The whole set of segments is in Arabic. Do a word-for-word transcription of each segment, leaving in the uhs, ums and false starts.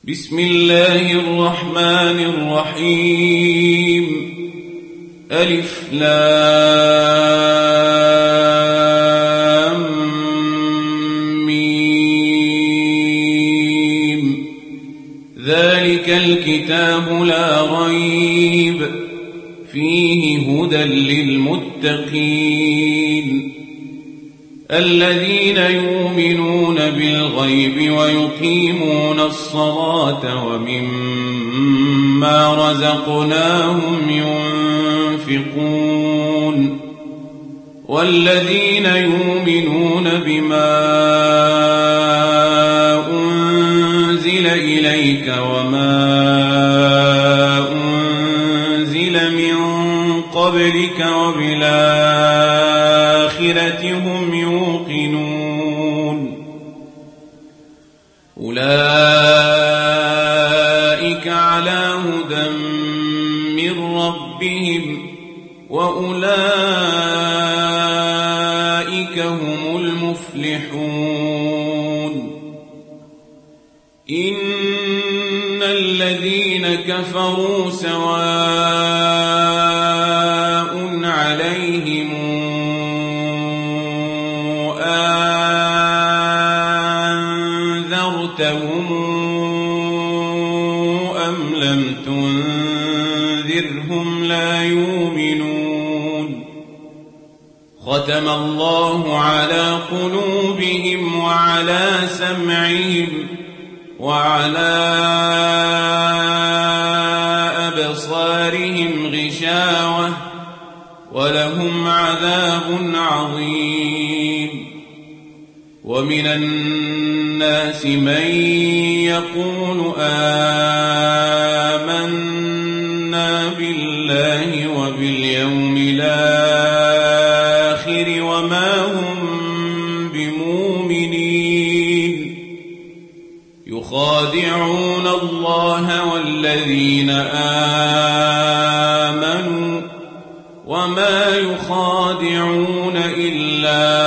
بسم الله الرحمن الرحيم. ألف لام ميم. ذلك الكتاب لا ريب فيه هدى للمتقين الذين يؤمنون بالغيب ويقيمون الصلاة ومما رزقناهم ينفقون والذين يؤمنون بما أنزل إليك وما أنزل من قبلك وبالآخرة هم يوقنون أولئك على هدى من ربهم وأولئك هم المفلحون. إن الذين كفروا سواء عليهم أنذرتهم أم لم تنذرهم لا يؤمنون. ختم الله على قلوبهم وعلى سمعهم وعلى أبصارهم غشاوة ولهم عذاب عظيم. ومن الناس من يقول آمنا بالله وباليوم الآخر وما هم بمؤمنين يخادعون الله والذين آمنوا وما يخادعون إلا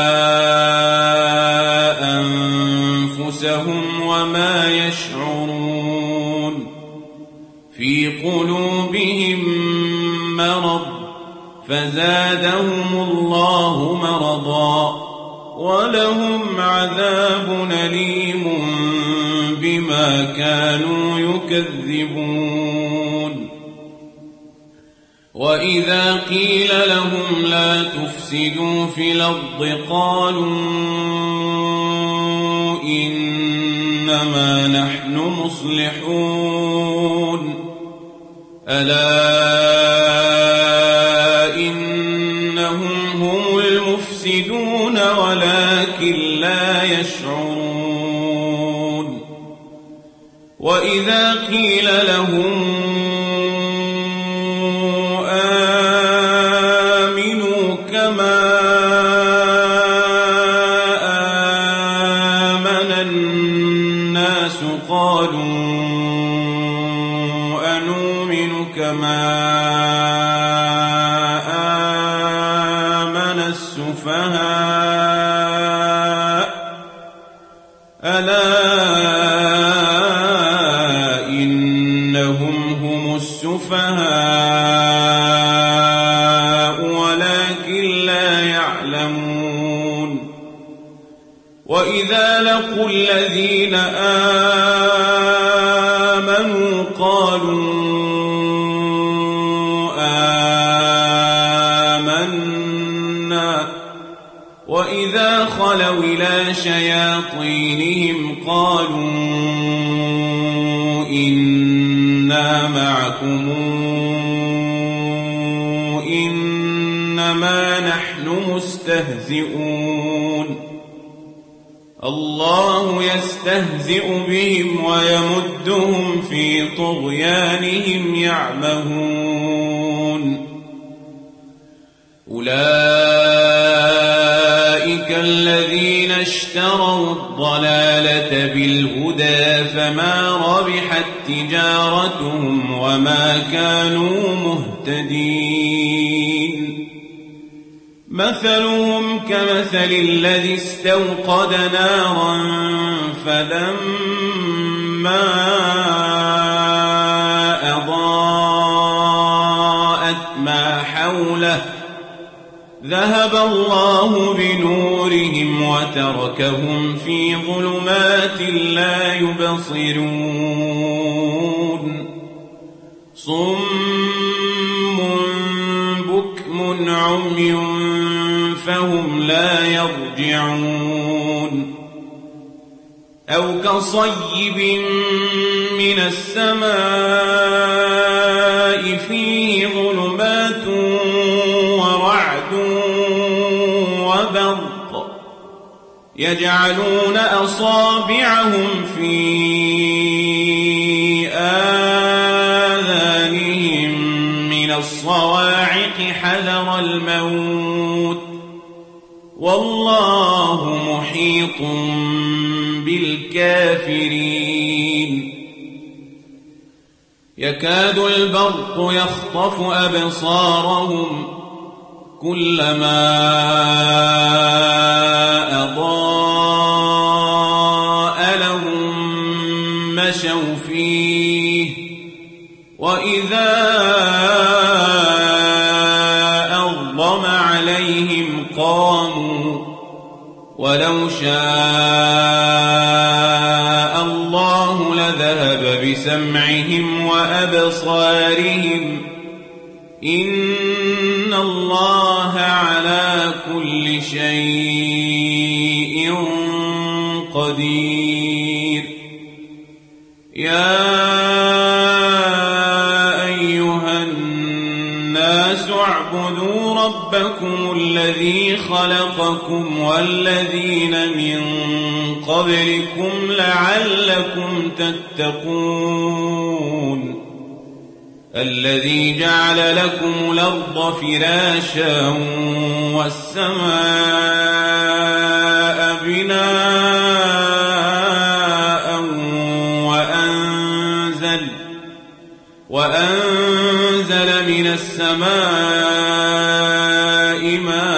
أنفسهم وما يشعرون. في قلوبهم مرض فزادهم الله مرضا ولهم عذاب أليم بما كانوا يكذبون. وإذا قيل لهم لا تفسدوا في الأرض قالوا إنما نحن مصلحون. ألا إنهم هم المفسدون ولكن لا يشعرون. وإذا قيل لهم آمنوا كما آمن الناس قالوا أنؤمن كما آمن السفهاء. ألا إنهم هم السفهاء ولكن لا يعلمون. وإذا لقوا الذين آمنوا قالوا آمنا وإذا خلوا إلى شياطينهم قالوا إنا معكم إنما نحن مستهزئون. الله يستهزئ بهم ويمدهم في طغيانهم يعمهون. أولئك الذين اشتروا الضلالة بالهدى فما ربحت تجارتهم وما كانوا مهتدين. مثلهم كمثل الذي استوقد نارا فلما فلما أضاءت ما حوله ذهب الله بنورهم وتركهم في ظلمات لا يبصرون صم بكم عمي فهم لا يرجعون أو كصيب من السماء فيه ظلمات ورعد وبرق يجعلون أصابعهم في آذانهم من الصواعق حذر الموت والله محيط بالكافرين يكاد البرق يخطف أبصارهم كلما أضاء لهم مشوا فيه وإذا أظلم عليهم قاموا ولو شاء الله لذهب بسمعهم وأبصارهم إن الله على كل شيء قدير يا أيها الناس اعبدوا ربكم الذي خلقكم والذين من قبلكم لعلكم تتقون الذي جعل لكم الأرض فراشا والسماء بناء وأنزل وأنزل من السماء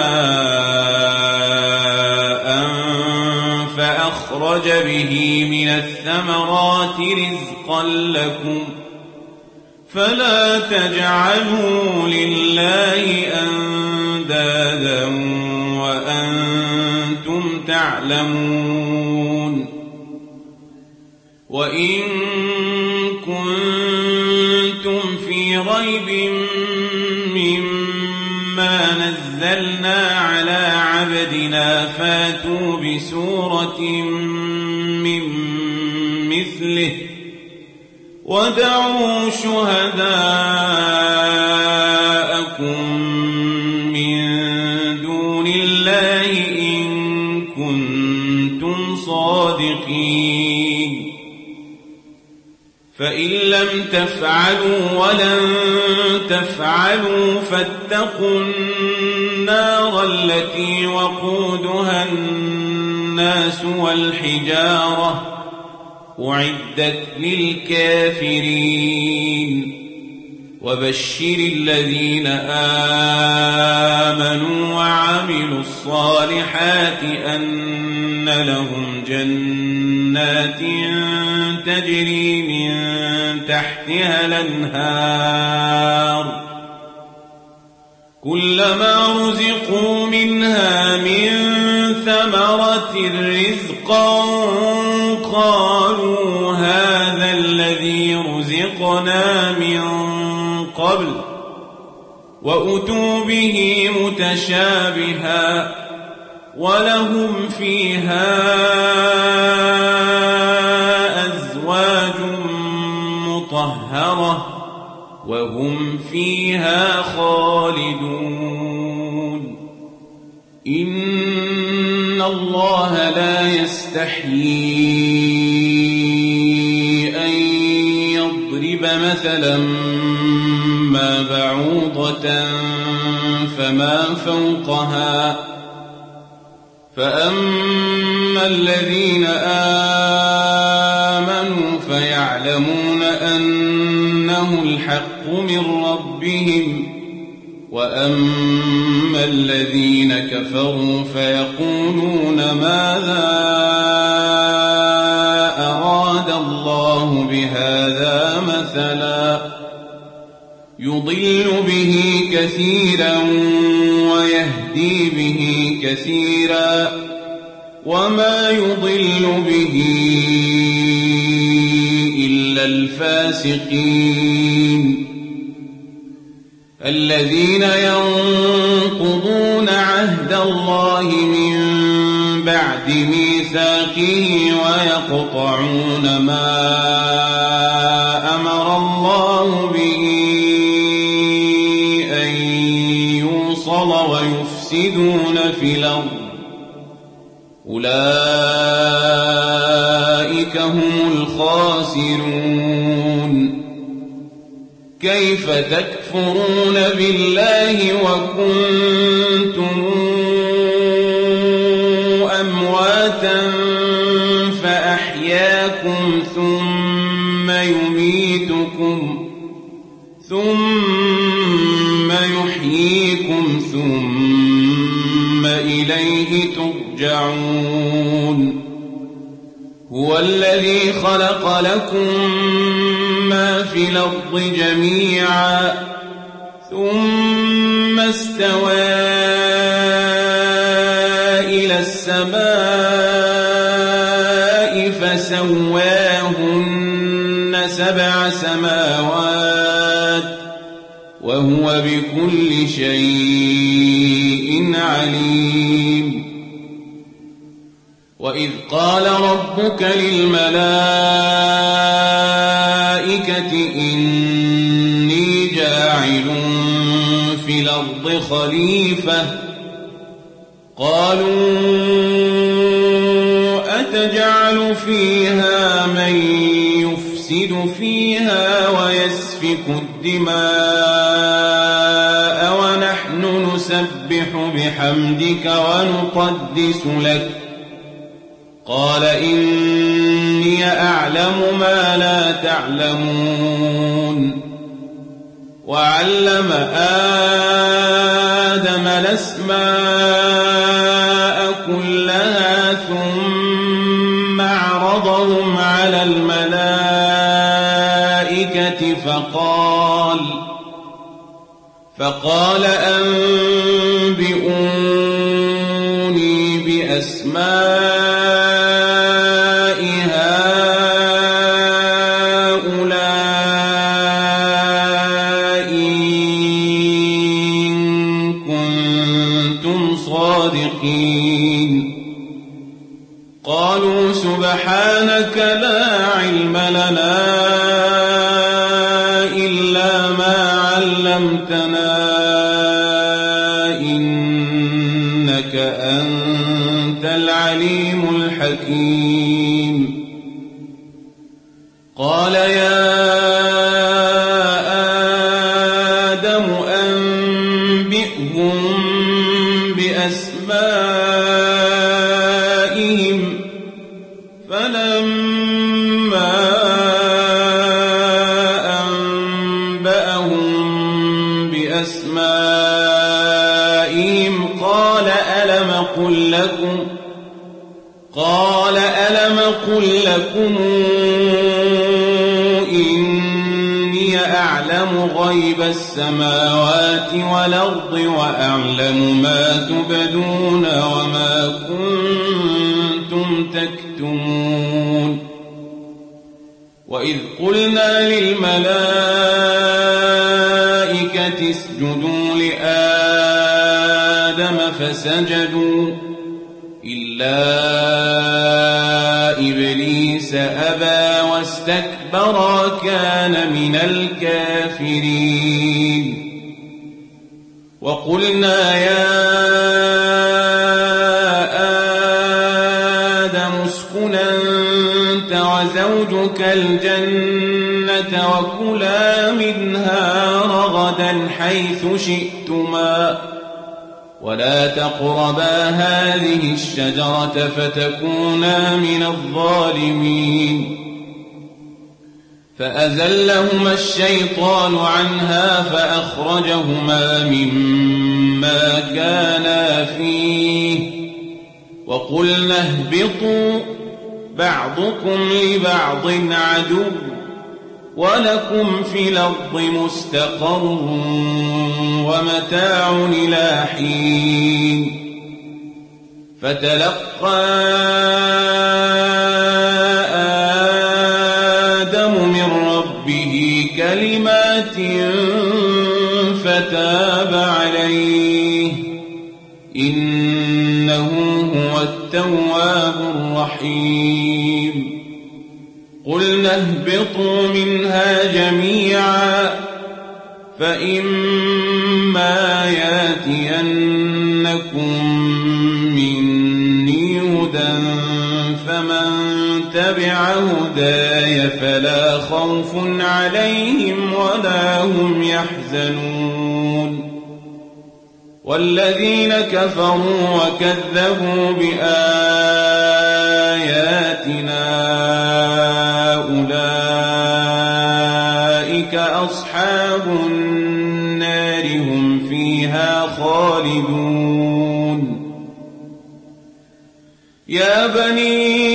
ماء فأخرج به من الثمرات رزقا لكم فلا تجعلوا لله أندادا وأنتم تعلمون وإن كنتم في ريب مما نزلنا على عبدنا فاتوا بسورة من مثله ودعوا شهداءكم من دون الله إن كنتم صادقين فإن لم تفعلوا ولن تفعلوا فاتقوا النار التي وقودها الناس والحجارة أعدت للكافرين وبشر الذين آمنوا وعملوا الصالحات أن لهم جنات تجري من تحتها الأنهار كلما رزقوا منها من ثمرة رزقا قالوا هذا الذي رزقنا من قبل وأتوا به متشابها ولهم فيها أزواج مطهرة وهم فيها خالدون إن الله لا يستحيي أن يضرب مثلا ما بعوضة فما فوقها فأما الذين آمنوا فيعلمون أنه الحق من ربهم وأما الذين كفروا فيقولون ماذا أراد الله هذا مثلا يضل به كثيرا ويهدي به كثيرا وما يضل به إلا الفاسقين الذين ينقضون عهد الله من بعد ميثاقه ويقطعون ما أمر الله به أن يوصل ويفسدون في الأرض أولئك هم الخاسرون كيف تكفرون بالله وكنتم أمواتا فأحياكم ثم يميتكم ثم يحييكم ثم إليه ترجعون هو الذي خلق لكم ما في الأرض جميعا ثم استوى إلى السماء فسواهن سبع سماوات وهو بكل شيء عليم وإذ قال ربك للملائكة إني جاعل في الأرض خليفة قالوا أتجعل فيها من يفسد فيها ويسفك الدماء ونحن نسبح بحمدك ونقدس لك قال إني أعلم ما لا تعلمون وعلم آدم الأسماء كلها ثم عرضهم على الملائكة فقال فقال أنبئوني بأسماء قالوا سبحانك لا علم لنا إلا ما علمتنا إنك أنت العليم الحكيم قال يا آدم أنبئهم بأسمائهم فلما أنبأهم بأسمائهم قال ألم قل لكم قال ألم قل لكم إني أعلم غيب السماوات والأرض وأعلم ما تبدون وما كنتم تكتمون وإذ قلنا للملائكة اسجدوا لآدم فسجدوا إلا إبليس أبى واستكبر كان من الكافرين وقلنا يا آدم اسكن أنت وزوجك الجنة وكلا منها رغدا حيث شئتما ولا تقربا هذه الشجرة فتكونا من الظالمين فأزلهما الشيطان عنها فأخرجهما مما كانا فيه وقلنا اهبطوا بعضكم لبعض عدو ولكم في الأرض مستقر ومتاع إلى حين فتلقى آدم من ربه كلمات فتاب عليه إنه هو التواب الرحيم قلنا اهبطوا منها جميعا فإما ياتينكم مني هدى فمن تبع هداي فلا خوف عليهم ولا هم يحزنون والذين كفروا وكذبوا بآياتنا أولئك أصحاب النار هم فيها خالدون يا بني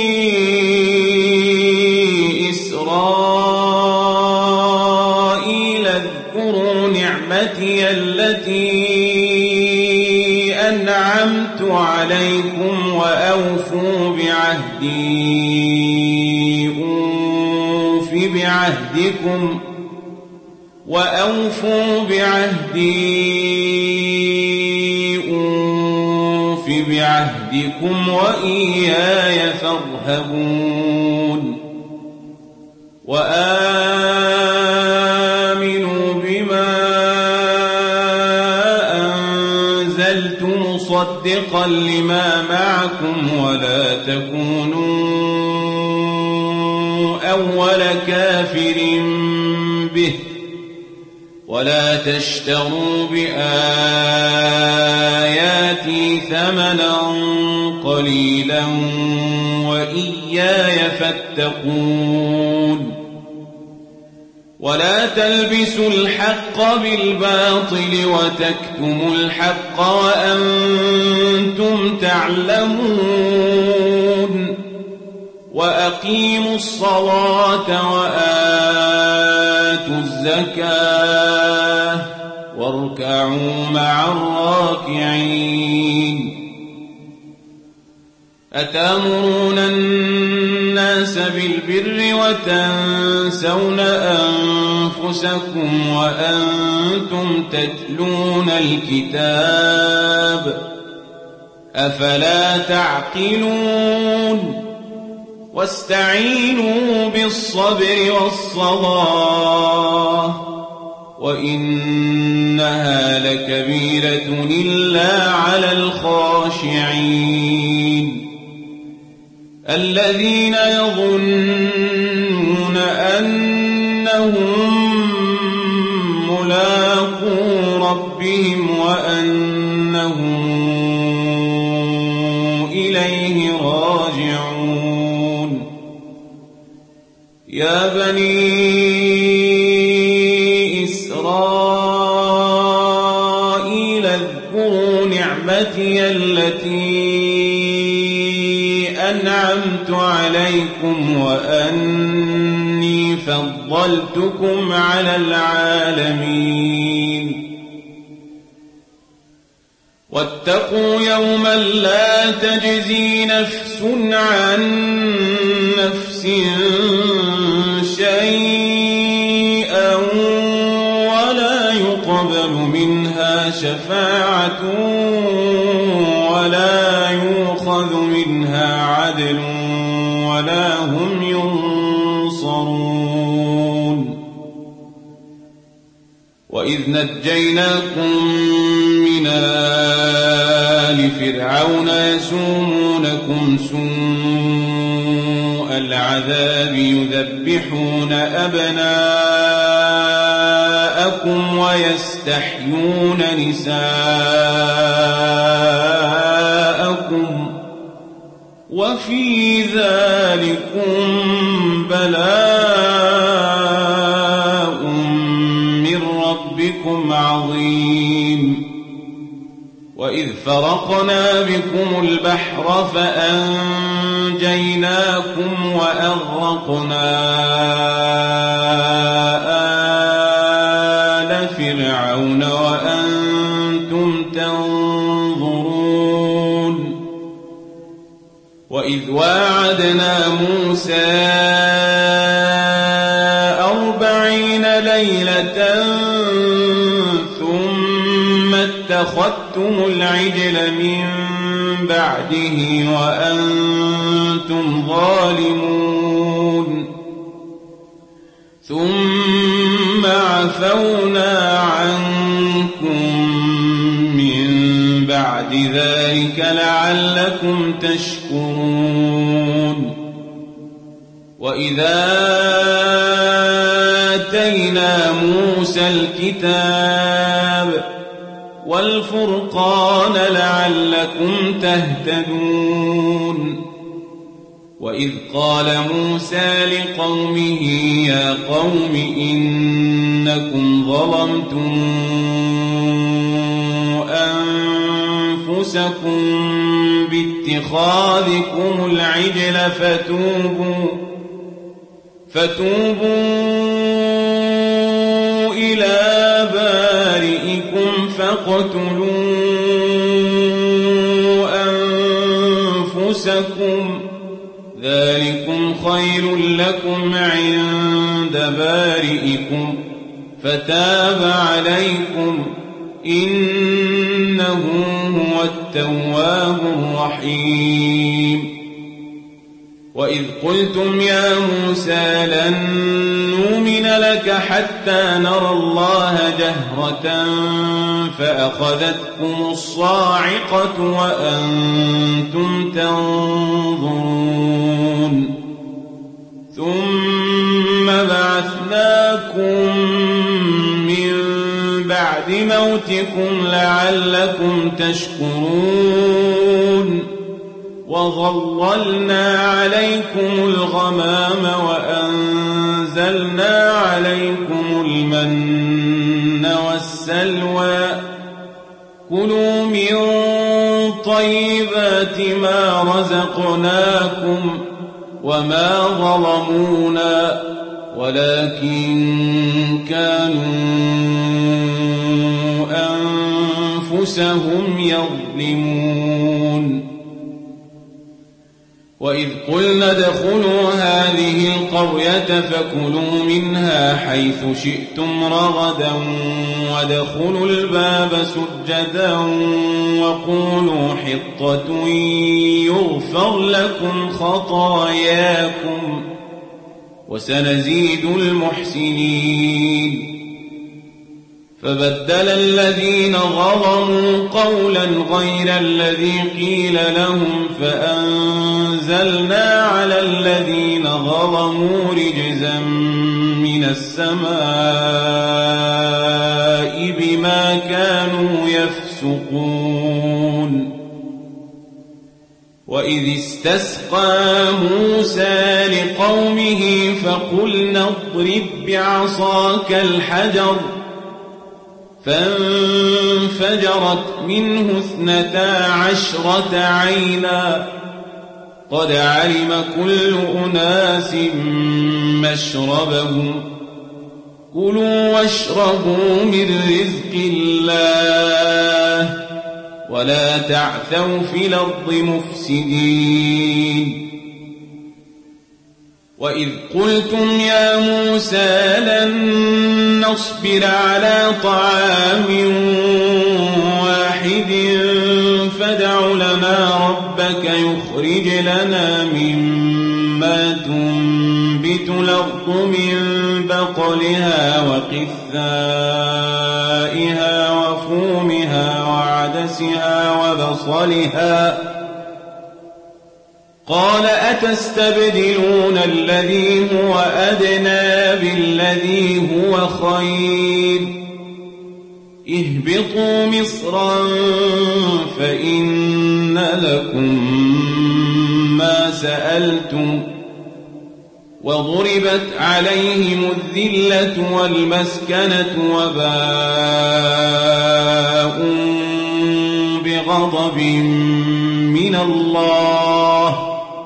إسرائيل اذكروا نعمتي التي أنعمت عليكم وأوفوا بعهدي أوف بعهدكم وأوفوا بعهدي أوف بعهدكم وإياي فارهبون وآمنوا بما أنزلت مصدقا لما معكم ولا تكونوا أول كافر به ولا تشتروا بآياتي ثمنا قليلا وإياي فاتقون ولا تلبسوا الحق بالباطل وتكتموا الحق وأنتم تعلمون وأقيموا الصلاة وآتوا الزكاة واركعوا مع الراكعين أتأمرون الناس بالبر وتنسون أنفسكم وأنتم تتلون الكتاب أفلا تعقلون واستعينوا بالصبر والصلاة وإنها لكبيرة إلا على الخاشعين الذين يظنون أنهم ملاقو ربهم وأنهم إليه راجعون يا بني إسرائيل اذكروا نعمتي التي أنعمت عليكم وأني فضلتكم على العالمين واتقوا يوما لا تجزي نفس عن نفس شيئا ولا يقبل منها شفاعة ولا يؤخذ منها عدل ولا هم ينصرون وإذ نجيناكم من آل فرعون يسومونكم سوء العذاب يذبحون أبناءكم ويستحيون نساءكم وفي ذلكم بلاء من ربكم عظيم وإذ فرقنا بكم البحر فأنجيناكم، وأغرقنا وإذ واعدنا موسى أربعين ليلة ثم اتخذتم العجل من بعده وأنتم ظالمون ثم عفونا عنكم من بعد ذلك لعلكم تشكرون وإذا آتينا موسى الكتاب والفرقان لعلكم تهتدون وإذ قال موسى لقومه يا قوم إنكم ظلمتم أنفسكم باتخاذكم العجل فتوبوا فتوبوا إلى بارئكم فاقتلوا أنفسكم ذلكم خير لكم عند بارئكم فتاب عليكم إنه هو التواب الرحيم وإذ قلتم يا موسى لن نؤمن لك حتى نرى الله جهرة فأخذتكم الصاعقة وأنتم تنظرون ثم بعثناكم من بعد موتكم لعلكم تشكرون وظللنا عليكم الغمام وأنزلنا عليكم المن والسلوى كلوا من طيبات ما رزقناكم وما ظلمونا ولكن كانوا أنفسهم يظلمون وإذ قلنا ادخلوا هذه القرية فكلوا منها حيث شئتم رغدا وادخلوا الباب سجدا وقولوا حطة يغفر لكم خطاياكم وسنزيد المحسنين فبدل الذين ظلموا قولا غير الذي قيل لهم فأنزلنا على الذين ظلموا رجزا من السماء بما كانوا يفسقون وإذ استسقى موسى لقومه فقلنا اضرب بعصاك الحجر فانفجرت منه اثنتا عشرة عينا قد علم كل أناس مشربهم كلوا واشربوا من رزق الله ولا تعثوا في الأرض مفسدين وإذ قلتم يا موسى لن نصبر على طعام واحد فادع لنا ربك يخرج لنا مما تنبت الأرض من بقلها وقثائها وفومها وعدسها وبصلها قال أتستبدلون الذي هو أدنى بالذي هو خير اهبطوا مصرا فإن لكم ما سألتم وضربت عليهم الذلة والمسكنة وباءوا بغضب من الله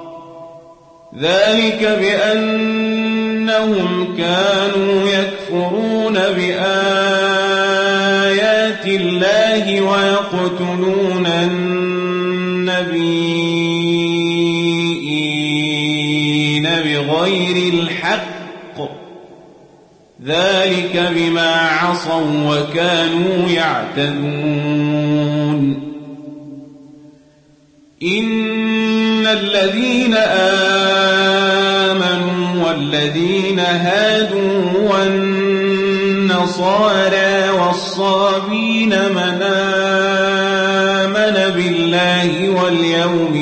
ذلك بأنهم كانوا يكفرون بآيات الله ويقتلون النبي ذلك بما عصوا وكانوا يعتدون إن الذين آمنوا والذين هادوا والنصارى والصابين من آمن بالله واليوم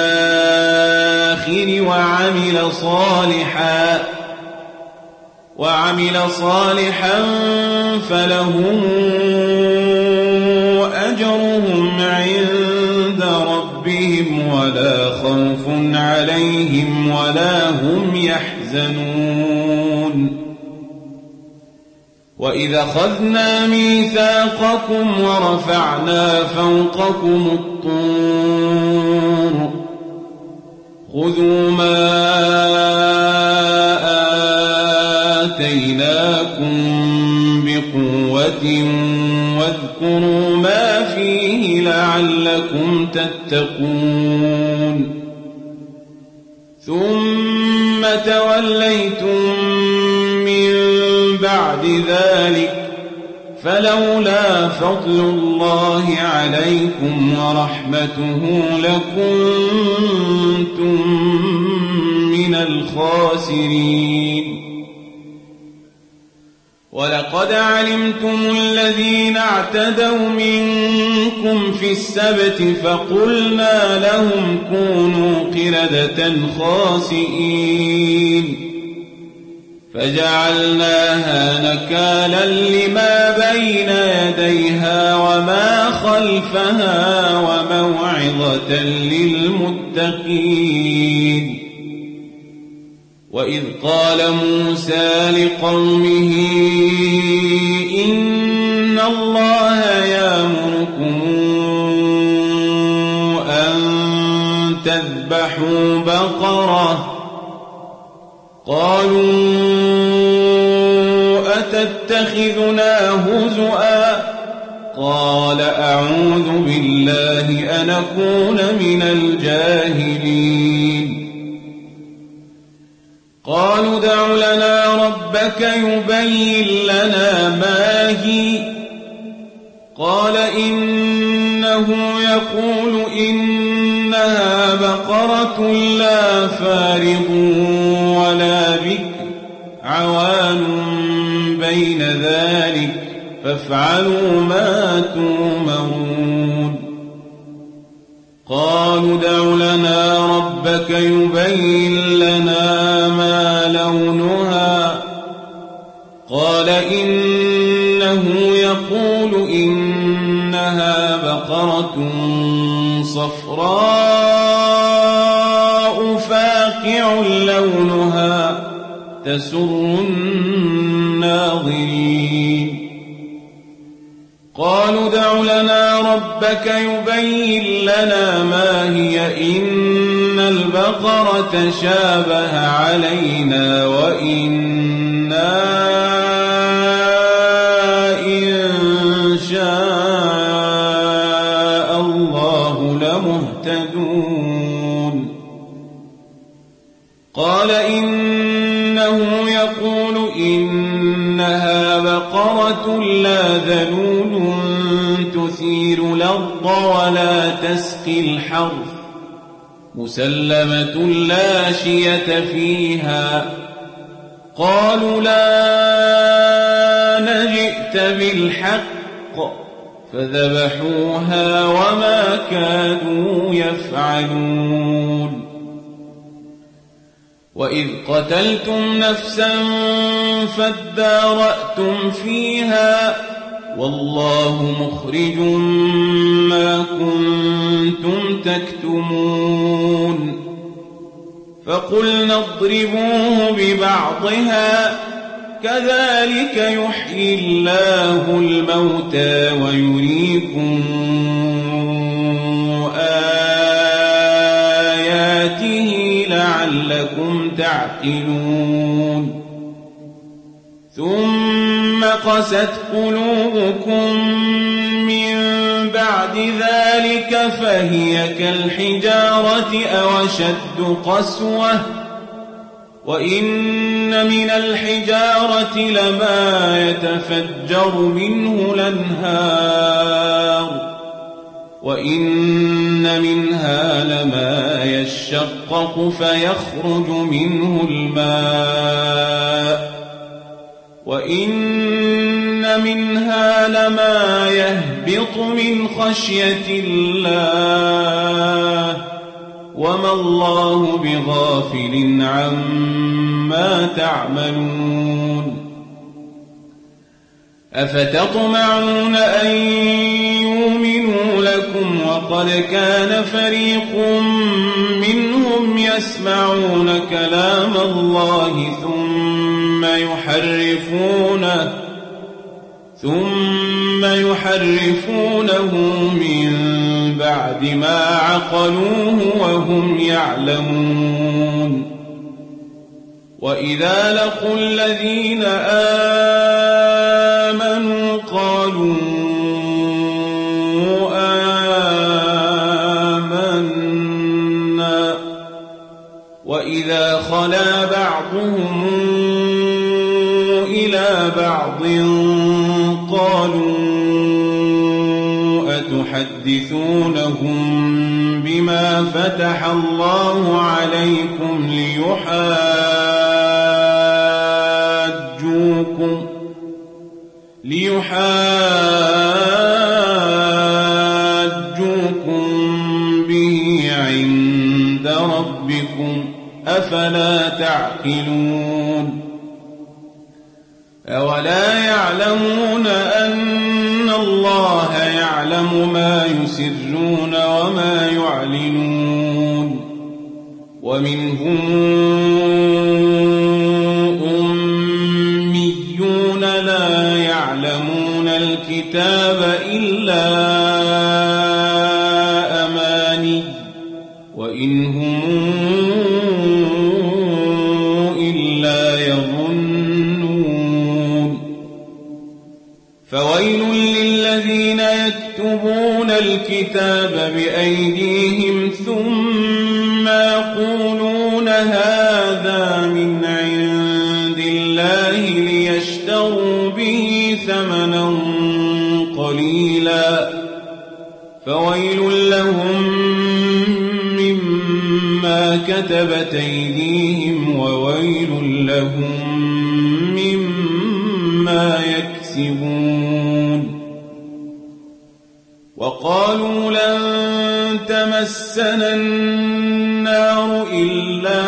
الآخر وعمل صالحا وعمل صالحا فلهم أجرهم عند ربهم ولا خوف عليهم ولا هم يحزنون وإذا أخذنا ميثاقكم ورفعنا فوقكم الطور خذوا ما آتيناكم بقوة واذكروا ما فيه لعلكم تتقون ثم توليتم من بعد ذلك فلولا فضل الله عليكم ورحمته لكنتم من الخاسرين ولقد علمتم الذين اعتدوا منكم في السبت فقلنا لهم كونوا قردة خاسئين فجعلناها نكالا لما بين يديها وما خلفها وموعظة للمتقين وإذ قال موسى لقومه إن الله يأمركم أن تذبحوا بقرة قالوا أتتخذنا هزؤا قال أعوذ بالله أن أكون من الجاهلين قالوا ادع لنا ربك يبين لنا ما هي قال إنه يقول إنها بقرة لا فارض ولا بكر عوان بين ذلك فافعلوا ما تؤمرون قالوا ادع لنا ربك يبين لنا ما لونها قال إنه يقول إنها بقرة صفراء فاقع لونها تسر الناظرين قالوا ادع لنا ربك يبين لنا ما هي إن البقرة شابه علينا وإنا إن شاء الله لمهتدون قال إنه يقول إنها بقرة لا ذلول تثير الأرض ولا تسقي الحرث مسلمة لا شية فيها قالوا لا نجئت بالحق فذبحوها وما كادوا يفعلون وإذ قتلتم نفسا فادارأتم فيها والله مخرج ما كنتم تكتمون فقلنا اضربوه ببعضها كذلك يحيي الله الموتى ويريكم آياته لعلكم تعقلون ثم قست قلوبكم من بعد ذلك فهي كالحجارة أو أشد قسوة وإن من الحجارة لما يتفجر منه الأنهار وإن منها لما يشقق فيخرج منه الماء وإن منها لما يهبط من خشية الله وما الله بغافل عما تعملون أفتطمعون أن يؤمنوا لكم وقد كان فريق منهم يسمعون كلام الله ثم يحرفونه ثم يحرفونه من بعد ما عقلوه وهم يعلمون وإذا لقوا الذين آمنوا قالوا آمنا وإذا خلا بعضهم إلى بعض قالوا أتحدثونهم بما فتح الله عليكم ليحاجوكم ليحاجوكم به عند ربكم أفلا تعقلون أولا يعلمون أن الله يعلم ما يسرون وما يعلنون ومنهم أميون لا يعلمون الكتاب إلا أماني وإن هم إلا يظنون فويل للذين يكتبون الكتاب بأيديهم ثم يقولون هذا من عند الله ليشتروا به ثمنا قليلا فويل لهم مما كتبت أيديهم وويل لهم مما يكسبون وقالوا لن تمسنا النار إلا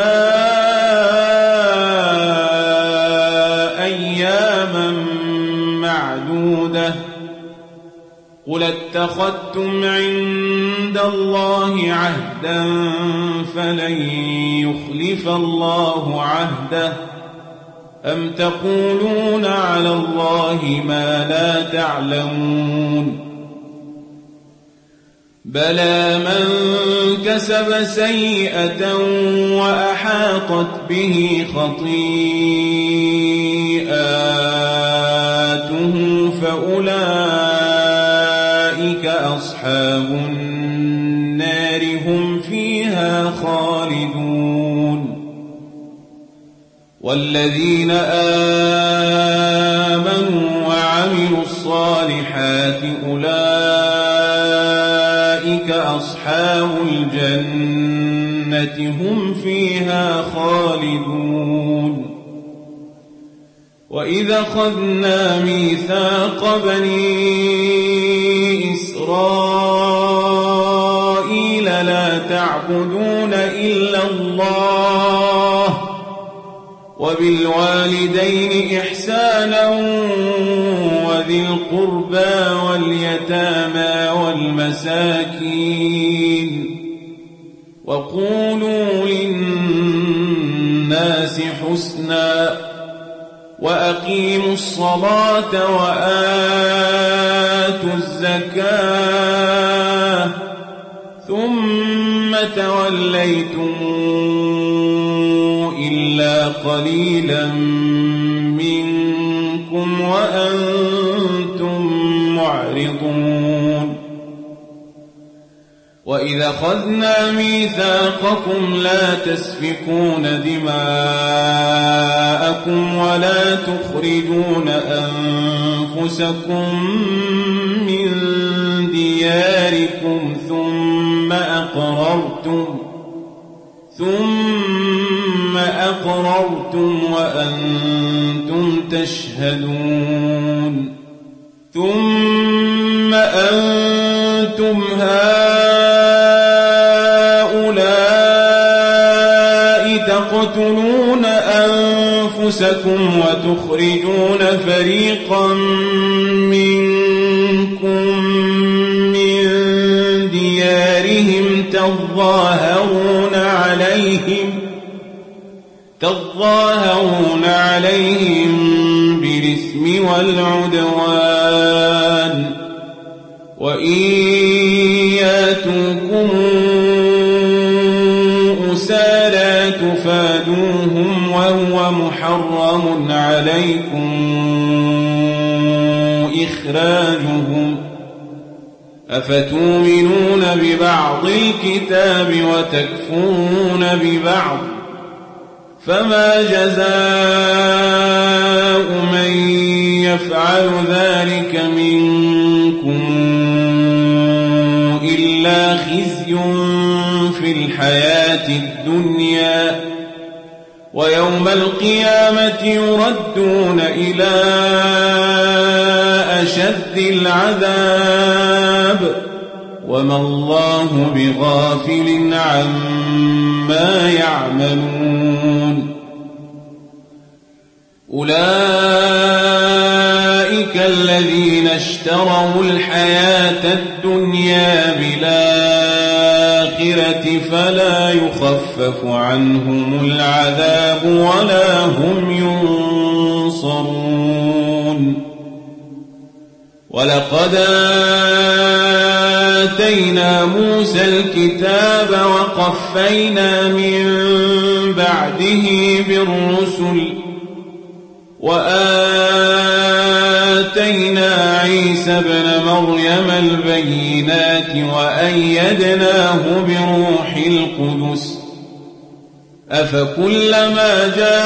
أياما معدودة قل اتخذتم عند الله عهدا فلن يخلف الله عهده أم تقولون على الله ما لا تعلمون بلى من كسب سيئة وأحاطت به خطيئاته فأولئك أصحاب النار هم فيها خالدون والذين آمنوا وعملوا الصالحات أولئك أصحاب الجنة هم فيها خالدون وإذا أخذنا ميثاق بني إسرائيل لا تعبدون إلا الله وبالوالدين إحسانا وذي القربى واليتامى والمساكين وقولوا للناس حسنا وأقيموا الصلاة وآتوا الزكاة ثم توليتم إلا قليلا منكم وأنتم معرضون وإذا أخذنا ميثاقكم لا تسفكون دماءكم ولا تخرجون أنفسكم من دياركم ثم أقررتم ثم أقررتم وأنتم تشهدون ثم أنتم هؤلاء تقتلون أنفسكم وتخرجون فريقا منكم من ديارهم تظاهرون عليهم تظاهرون عليهم بالإثم والعدوان وإن ياتوكم أسارى تفادوهم وهو محرم عليكم إخراجهم أفتؤمنون ببعض الكتاب وتكفرون ببعض فما جزاء من يفعل ذلك منكم إلا خزي في الحياة الدنيا ويوم القيامة يردون إلى أشد العذاب وما الله بغافل عما يعملون أولئك الذين اشتروا الحياة الدنيا بالآخرة فلا يخفف عنهم العذاب ولا هم ينصرون ولقد آتينا موسى الكتاب وقفينا من بعده بالرسل وآتينا عيسى ابن مريم البينات وأيدناه بروح القدس أفكلما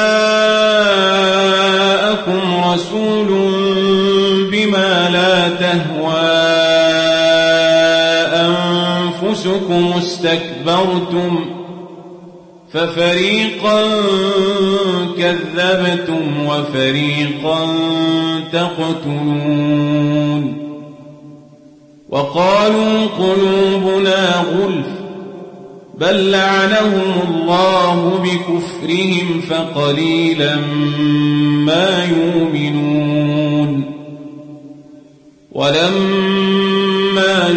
جاءكم رسول بما لا تهوى أنفسكم استكبرتم ففريقا كذبتم وفريقا تقتلون وقالوا قلوبنا غلف بل لعنهم الله بكفرهم فقليلا ما يؤمنون ولما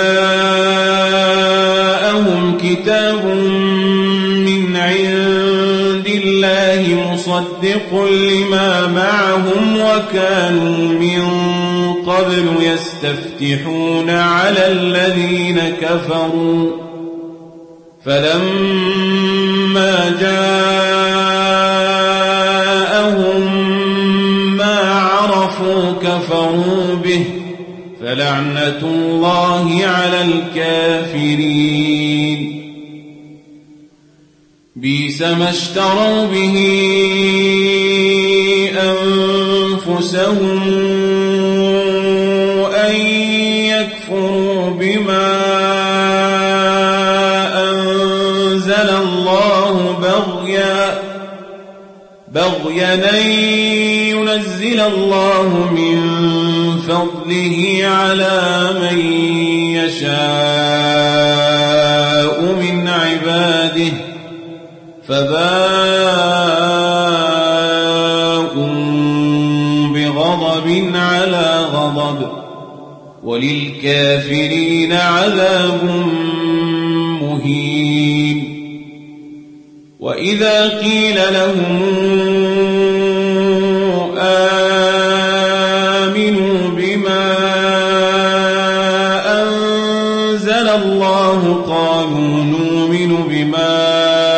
جاءهم كتاب من عند الله مصدق لما معهم وكانوا من قبل يستفتحون على الذين كفروا فلما جاءهم ما عرفوا كفروا به فلعنة الله على الكافرين بئس ما اشتروا به أنفسهم أن يكفروا بما أنزل الله بغيا بغيا أن ينزل الله من فضله على من يشاء من عباده فباءوا بغضب على غضب وللكافرين عذاب مهين وإذا قيل لهم آمنوا بما أنزل الله قالوا نؤمن بما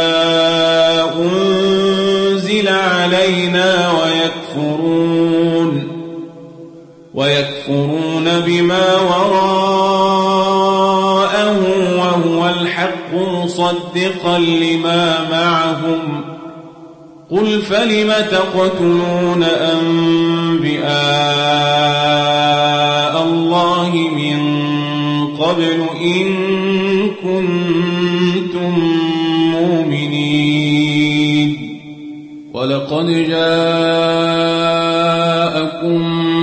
أنزل علينا ويكفرون ويكفرون بما وراءه وهم مصدقا لما معهم قل فلم تقتلون أنبياء الله من قبل إن كنتم مؤمنين ولقد جاءكم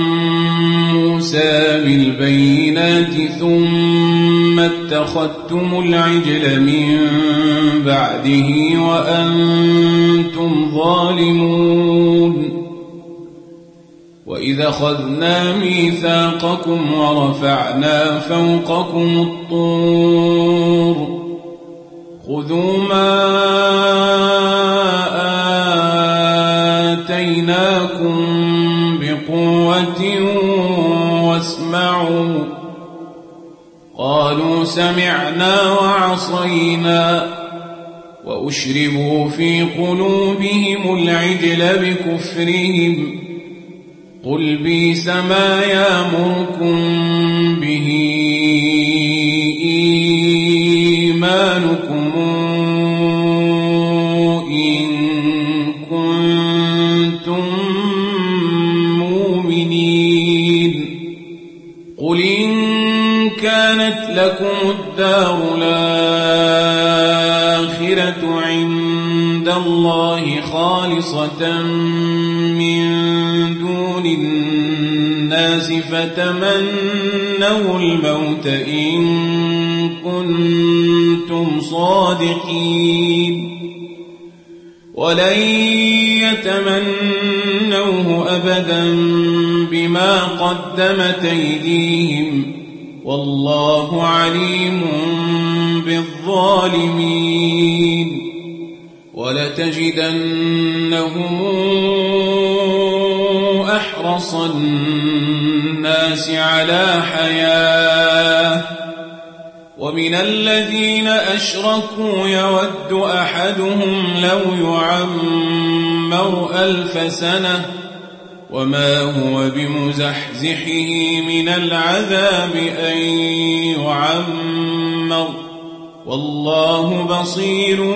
موسى بالبينات ثم اتخذتم العجل من بعده وأنتم ظالمون وإذا أخذنا ميثاقكم ورفعنا فوقكم الطور خذوا ما آتيناكم بقوة واسمعوا قالوا سمعنا وعصينا وأشربوا في قلوبهم العجل بكفرهم قل بئس ما يأمركم به إيمانكم إن كنتم مؤمنين قل إن كانت لكم الدار الآخرة عند الله خالصة من دون الناس فتمنوا الموت إن كنتم صادقين ولن يتمنوه أبدا بما قدمت أيديهم والله عليم بالظالمين ولتجدنهم أحرص الناس على حياة ومن الذين أشركوا يود أحدهم لو يعمر ألف سنة وما هو بمزحزحه من العذاب أن يعمر والله بصير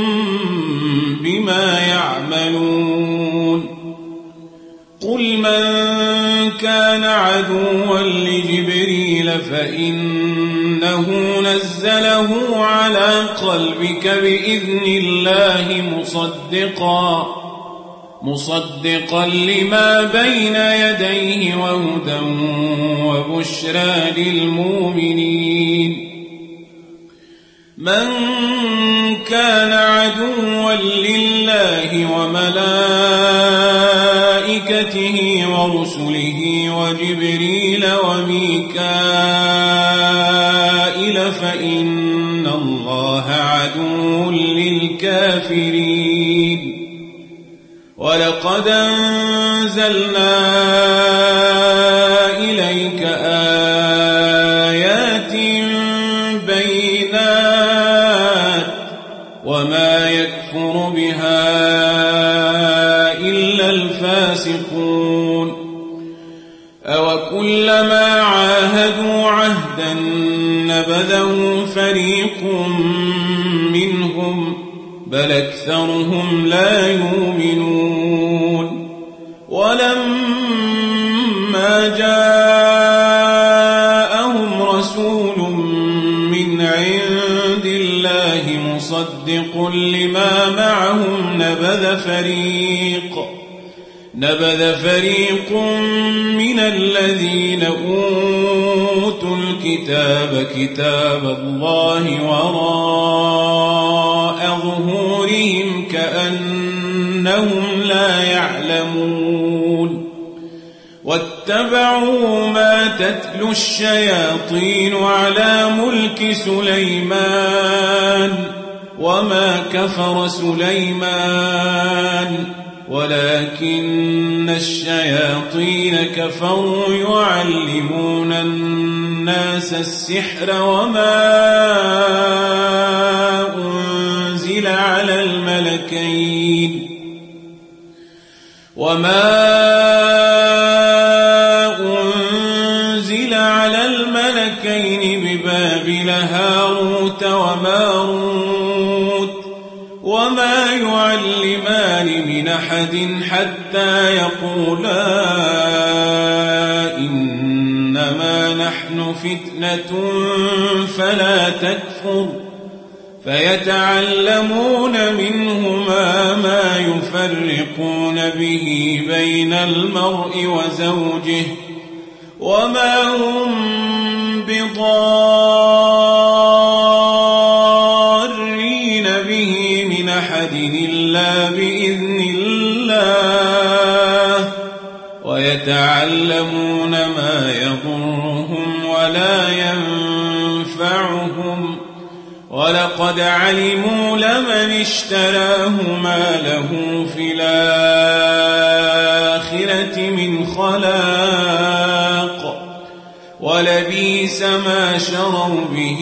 بما يعملون قل من كان عدوا لجبريل فإنه نزله على قلبك بإذن الله مصدقا مصدقا لما بين يديه وهدى وبشرى للمؤمنين من كان عدوا لله وملائكته ورسله وجبريل وميكائيل فإن الله عدو للكافرين ولقد أنزلنا إليك آيات بينات وما يكفر بها إلا الفاسقون أوكلما عاهدوا عهدا نبذه فريق منهم بل أكثرهم لا يؤمنون ولما جاءهم رسول من عند الله مصدق لما معهم نبذ فريق نبذ فريق من الذين أوتوا الكتاب كتاب الله وراء ظهورهم كأنهم لا يعلمون واتبعوا ما تتلو الشياطين على ملك سليمان وما كفر سليمان ولكن الشياطين كفروا يعلمون الناس السحر وما أنزل على الملكين وما أنزل على الملكين ببابل هاروت وماروت أحد حتى يقولا إنما نحن فتنة فلا تكفر فيتعلمون منهما ما يفرقون به بين المرء وزوجه وما هم بضارين به من أحد إلا بإذن الله ويتعلمون ما يضرهم ولا ينفعهم ولقد علموا لمن اشتراه ما له في الآخرة من خلاق ولبئس ما شروا به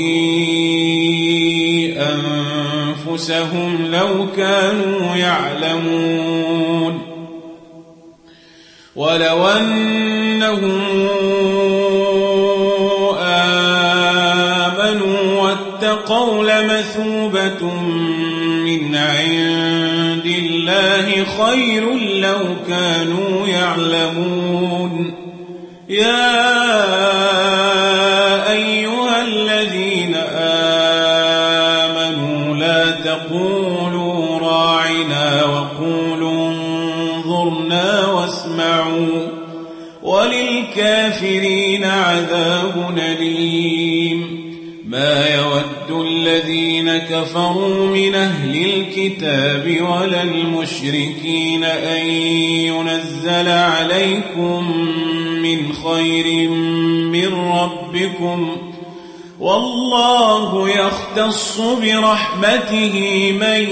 أنفسهم لو كانوا يعلمون ولو أنهم آمنوا واتقوا لمثوبة من عند الله خير لو كانوا يعلمون يا أيها الذين آمنوا لا تقولوا راعنا وقولوا انظرنا واسمعوا وللكافرين عذاب أليم ما يود الذين كفروا من أهل الكتاب ولا المشركين أن ينزل عليكم من خير من ربكم والله يختص برحمته من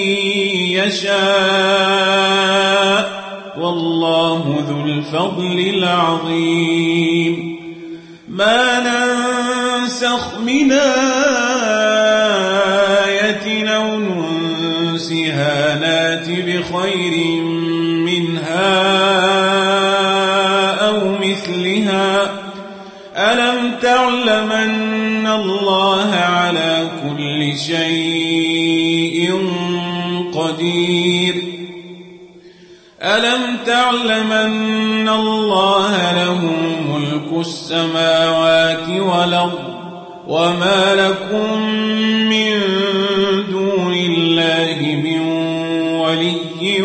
يشاء والله ذو الفضل العظيم ما ننسخ من آية أو ننسها نات بخير منها أو مثلها ألم تعلم أن الله على كل شيء قدير ألم تعلم أن الله له ملك السماوات والأرض وما لكم من دون الله من ولي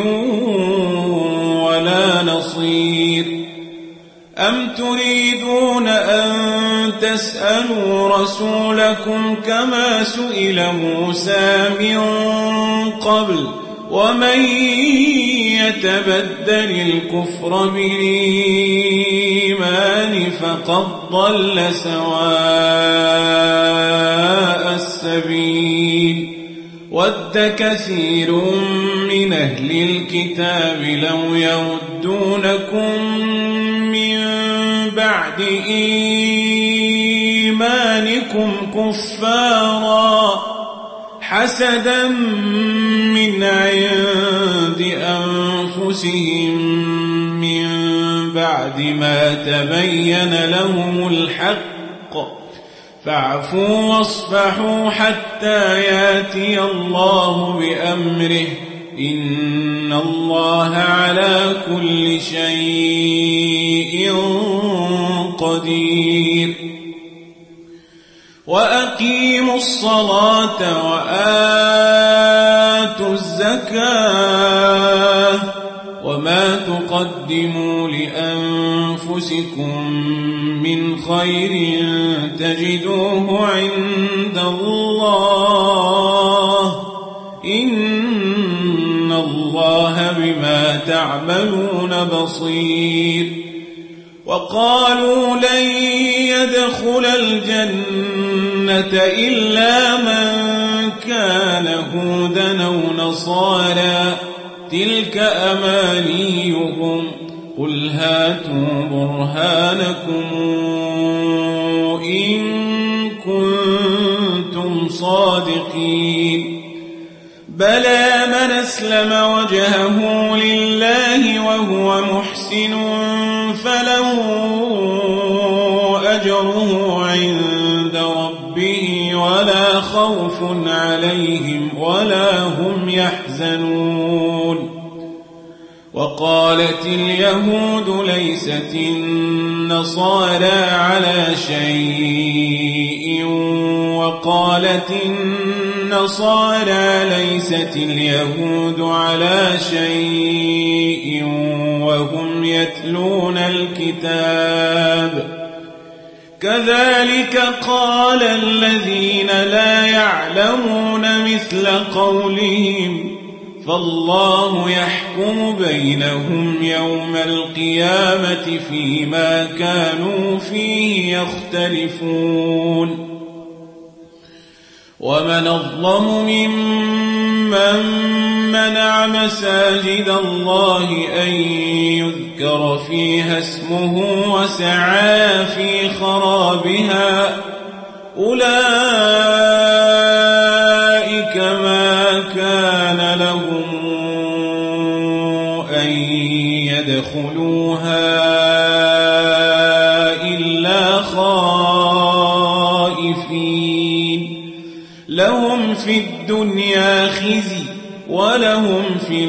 ولا نصير أم تريدون أن تسألوا رسولكم كما سئل موسى من قبل ومن يتبدل الكفر بالإيمان فقد ضل سواء السبيل ود كثير من أهل الكتاب لو يردونكم من بعد إيمانكم كفارا حسدا من عند أنفسهم من بعد ما تبين لهم الحق فاعفوا واصفحوا حتى ياتي الله بأمره إن الله على كل شيء قدير وأقيموا الصلاة وآتوا الزكاة وما تقدموا لأنفسكم من خير تجدوه عند الله إن الله بما تعملون بصير وقالوا لن يدخل الجنة إلا من كان هودا أو نصارى تلك أمانيهم قل هاتوا برهانكم إن كنتم صادقين بلى من أسلم وجهه لله وهو محسن فله أجره عند ربه ولا خوف عليهم ولا هم يحزنون وقالت اليهود ليست النصارى على شيء وقالت النصارى ليست اليهود على شيء وهم يتلون الكتاب كذلك قال الذين لا يعلمون مثل قولهم فالله يحكم بينهم يوم القيامة فيما كانوا فيه يختلفون ومن أظلم ممن منع مساجد الله أن يذكر فيها اسمه وسعى في خرابها أولئك ما كان لهم أن يدخلوها إلا خائفين لهم في الدنيا خزي ولهم في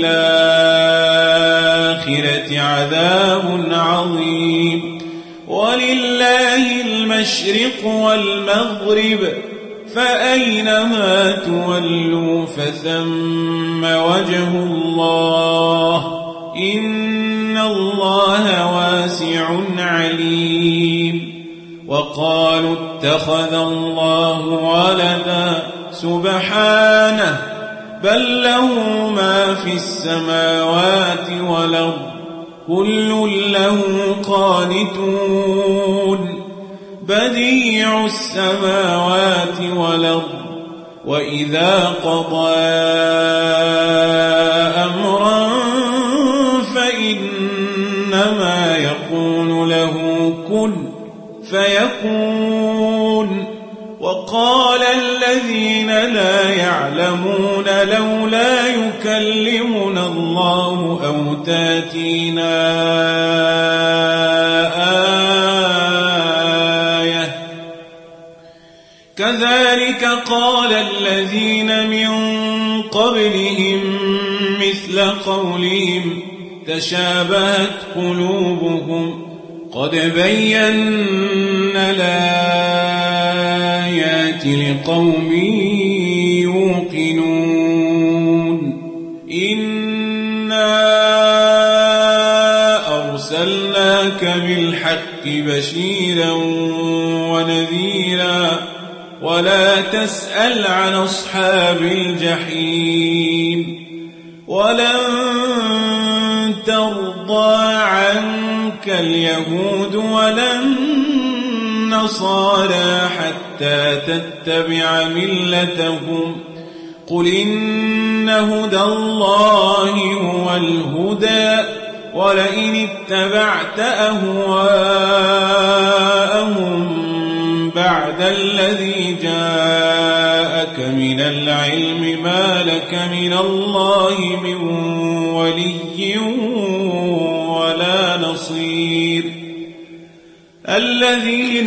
الآخرة عذاب عظيم ولله المشرق والمغرب فأينما تولوا فثم وجه الله إن الله واسع عليم وقالوا اتخذ الله ولدا سبحانه بل له ما في السماوات والأرض كل له قانتون بديع السماوات والأرض وإذا قضى أمرا فإنما يقول له كن فيكون وقال الذين لا يعلمون لولا يكلمنا الله أو تاتينا آية كذلك قال الذين من قبلهم مثل قولهم تشابهت قلوبهم قد بينا الآيات لقوم يوقنون إنا أرسلناك بالحق بشيرا ونذيرا ولا تسأل عن أصحاب الجحيم ولن ترضى عنك اليهود ولا النصارى حتى تتبع ملتهم قل إن هدى الله هو الهدى ولئن اتبعت أهواءهم بعد الذي جاءك من العلم ما لك من الله من ولي ولا نصير الذين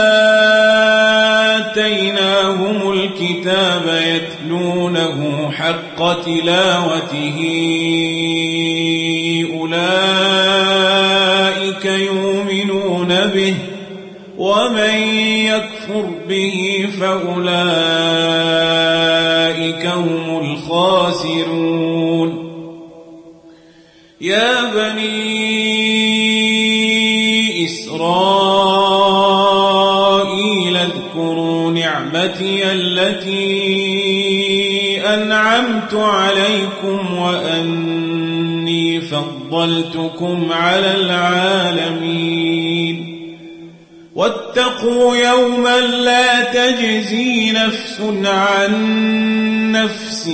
آتيناهم الكتاب يتلونه حق تلاوته أولئك يؤمنون به ومن يكفر به فأولئك هم الخاسرون يا بني إسرائيل اذكروا نعمتي التي أنعمت عليكم وأني فضلتكم على العالمين واتقوا يوما لا تجزي نفس عن نفس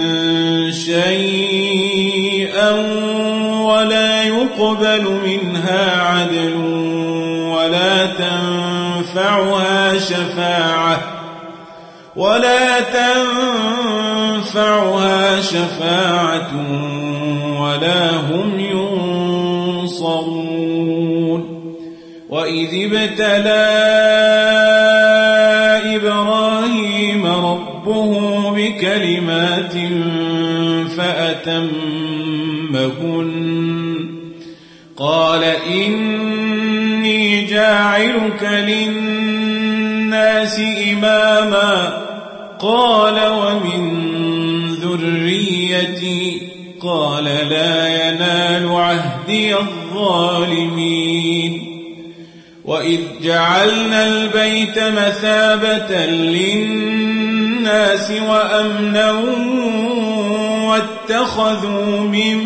شيئا ولا يقبل منها عدل ولا تنفعها شفاعة ولا تنفعها شفاعة ولا هم ينصرون وإذ ابتلى إبراهيم ربه بكلمات فأتمهن قال إني جاعلك للناس إماما قال ومن ذريتي قال لا ينال عهدي الظالمين وإذ جعلنا البيت مثابة للناس وأمنا واتخذوا من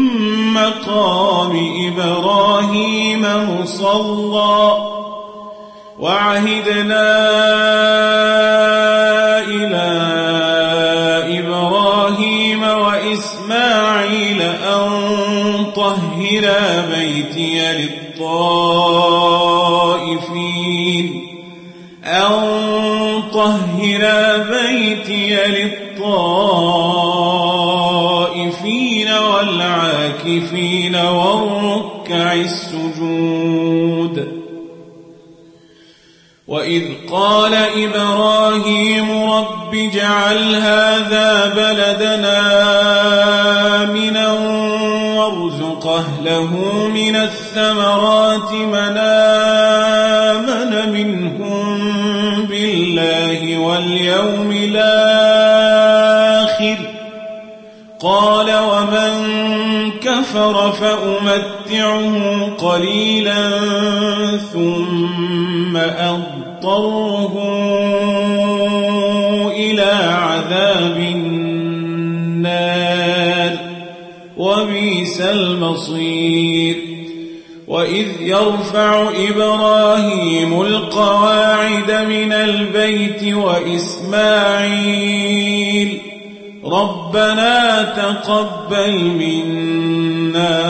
مقام إبراهيم مصلى وعهدنا إلى إبراهيم وإسماعيل أن طهرا بيتي للطائفين أن طهرا بيتي للطائفين والعاكفين والركع السجود وإذ قال إبراهيم رب اجعل هذا بلدنا آمنا وارزق أهله من الثمرات من آمن منهم بالله واليوم الآخر قال ومن كفر فأمتعه قليلا ثم أضطره إلى عذاب النار وبئس المصير وإذ يرفع إبراهيم القواعد من البيت وإسماعيل ربنا تقبل منا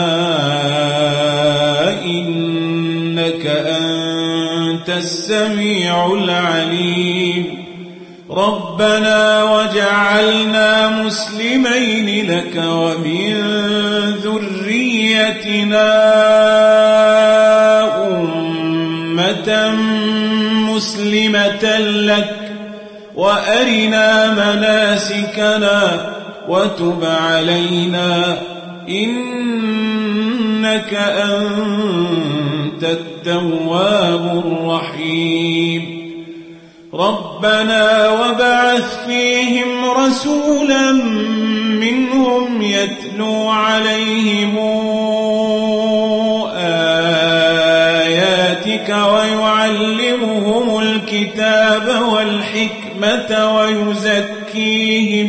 إنك أنت السميع العليم ربنا وجعلنا مسلمين لك ومن ذريتنا أمة مسلمة لك وأرنا مناسكنا وتب علينا إنك أنت التواب الرحيم ربنا وبعث فيهم رسولا منهم يتلو عليهم آياتك ويعلمهم الكتاب والحكمة ويزكيهم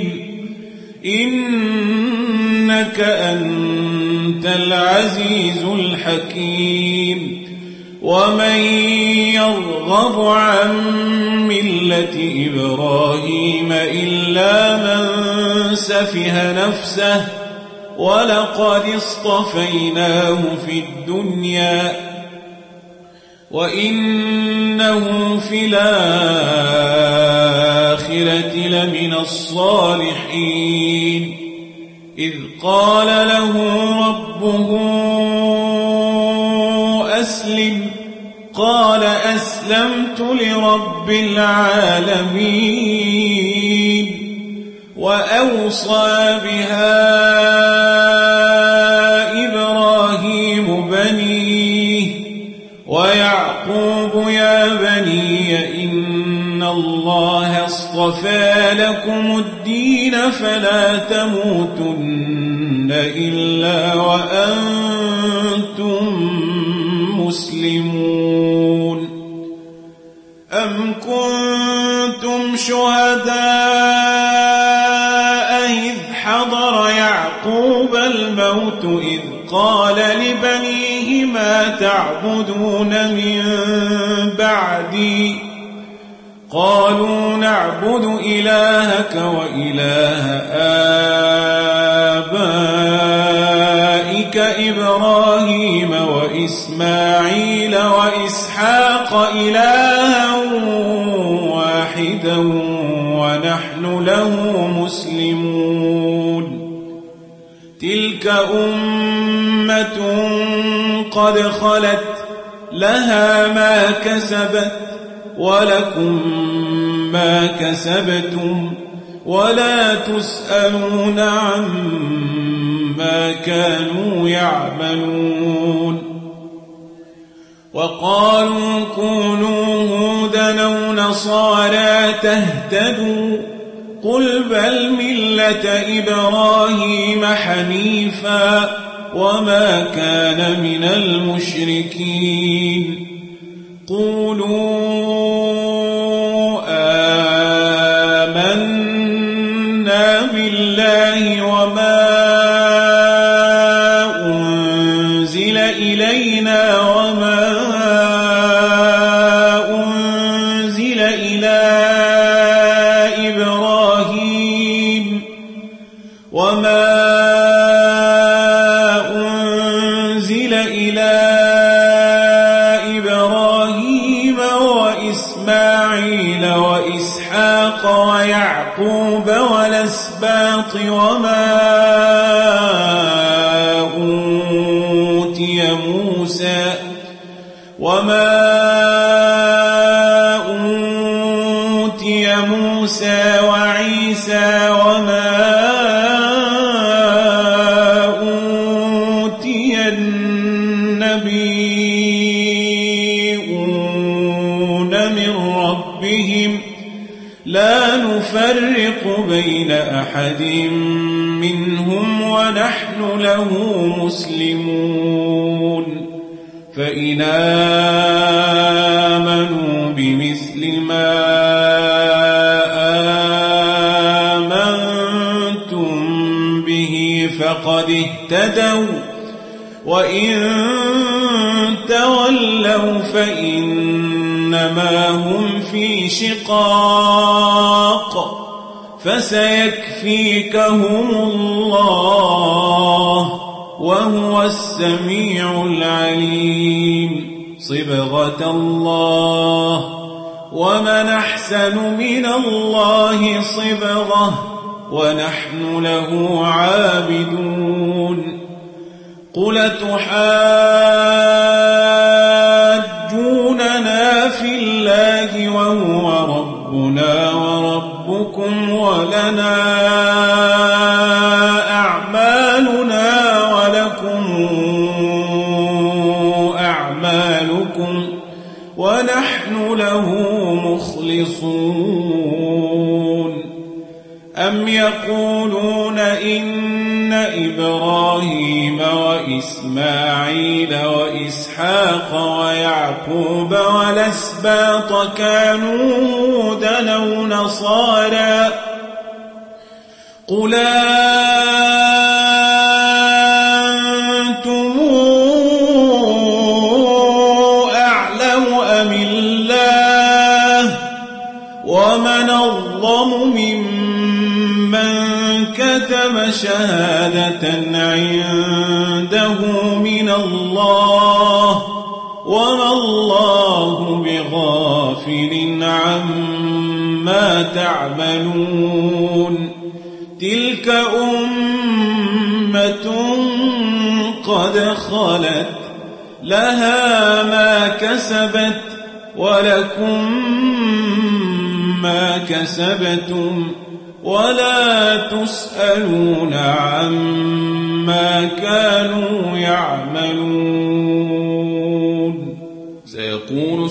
إنك أنت العزيز الحكيم ومن يرغب عن ملة إبراهيم إلا من سفه نفسه ولقد اصطفيناه في الدنيا وإنه في الآخرة لمن الصالحين إذ قال له ربه أسلم قال أسلمت لرب العالمين وأوصى بها إبراهيم بنيه ويعقوب يا بني إن الله اصطفى لكم الدين فلا تموتن إلا وأنتم مسلمون أم كنتم شهداء إذ حضر يعقوب الموت إذ قال لبنيه ما تعبدون من بعدي قالوا نعبد إلهك وإله آبائك إبراهيم وإسماعيل وإسحاق إلها واحدا ونحن له مسلمون تلك أمة قد خلت لها ما كسبت ولكم ما كسبتم ولا تسألون عما كانوا يعملون وقالوا كونوا هودا أو نصارى تهتدوا قل بل ملة إبراهيم حنيفا وما كان من المشركين قولوا آمنا بالله وما أنزل إلينا وما أنزل إلى إبراهيم وما أنزل إلى إبراهيم وإسماعيل وإسحاق ويعقوب والأسباط وما أوتي موسى وما أوتي موسى وعيسى وما أوتي النبيون من ربهم لا نفرق بين أحد منهم ونحن له مسلمون فإن آمنوا بمثل ما آمنتم به فقد اهتدوا وإن تولوا فإنما هم في شقاق فسيكفيكهم الله وهو السميع العليم صبغة الله ومن أحسن من الله صبغة ونحن له عابدون قل تحاجوننا في الله وهو ربنا وربكم ولنا أعمالنا ولكم أعمالكم ونحن له مخلصون أم يقولون إن إبراهيم وإسماعيل وإسحاق ويعقوب والأسباط كانوا هودا أو نصارى قل أنتم أعلم أم الله ومن أظلم ممن كتم شهادة عنده من الله وما الله بغافل عما تعملون تلك أمة قد خلت لها ما كسبت ولكم ما كسبتم ولا تسألون عما كانوا يعملون سيقول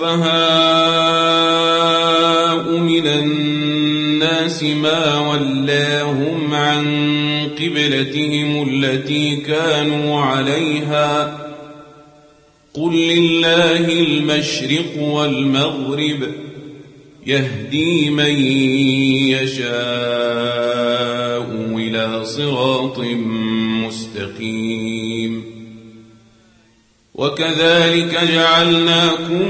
السفهاء من الناس ما ولاهم عن قبلتهم التي كانوا عليها قل لله المشرق والمغرب يهدي من يشاء إلى صراط مستقيم وكذلك جعلناكم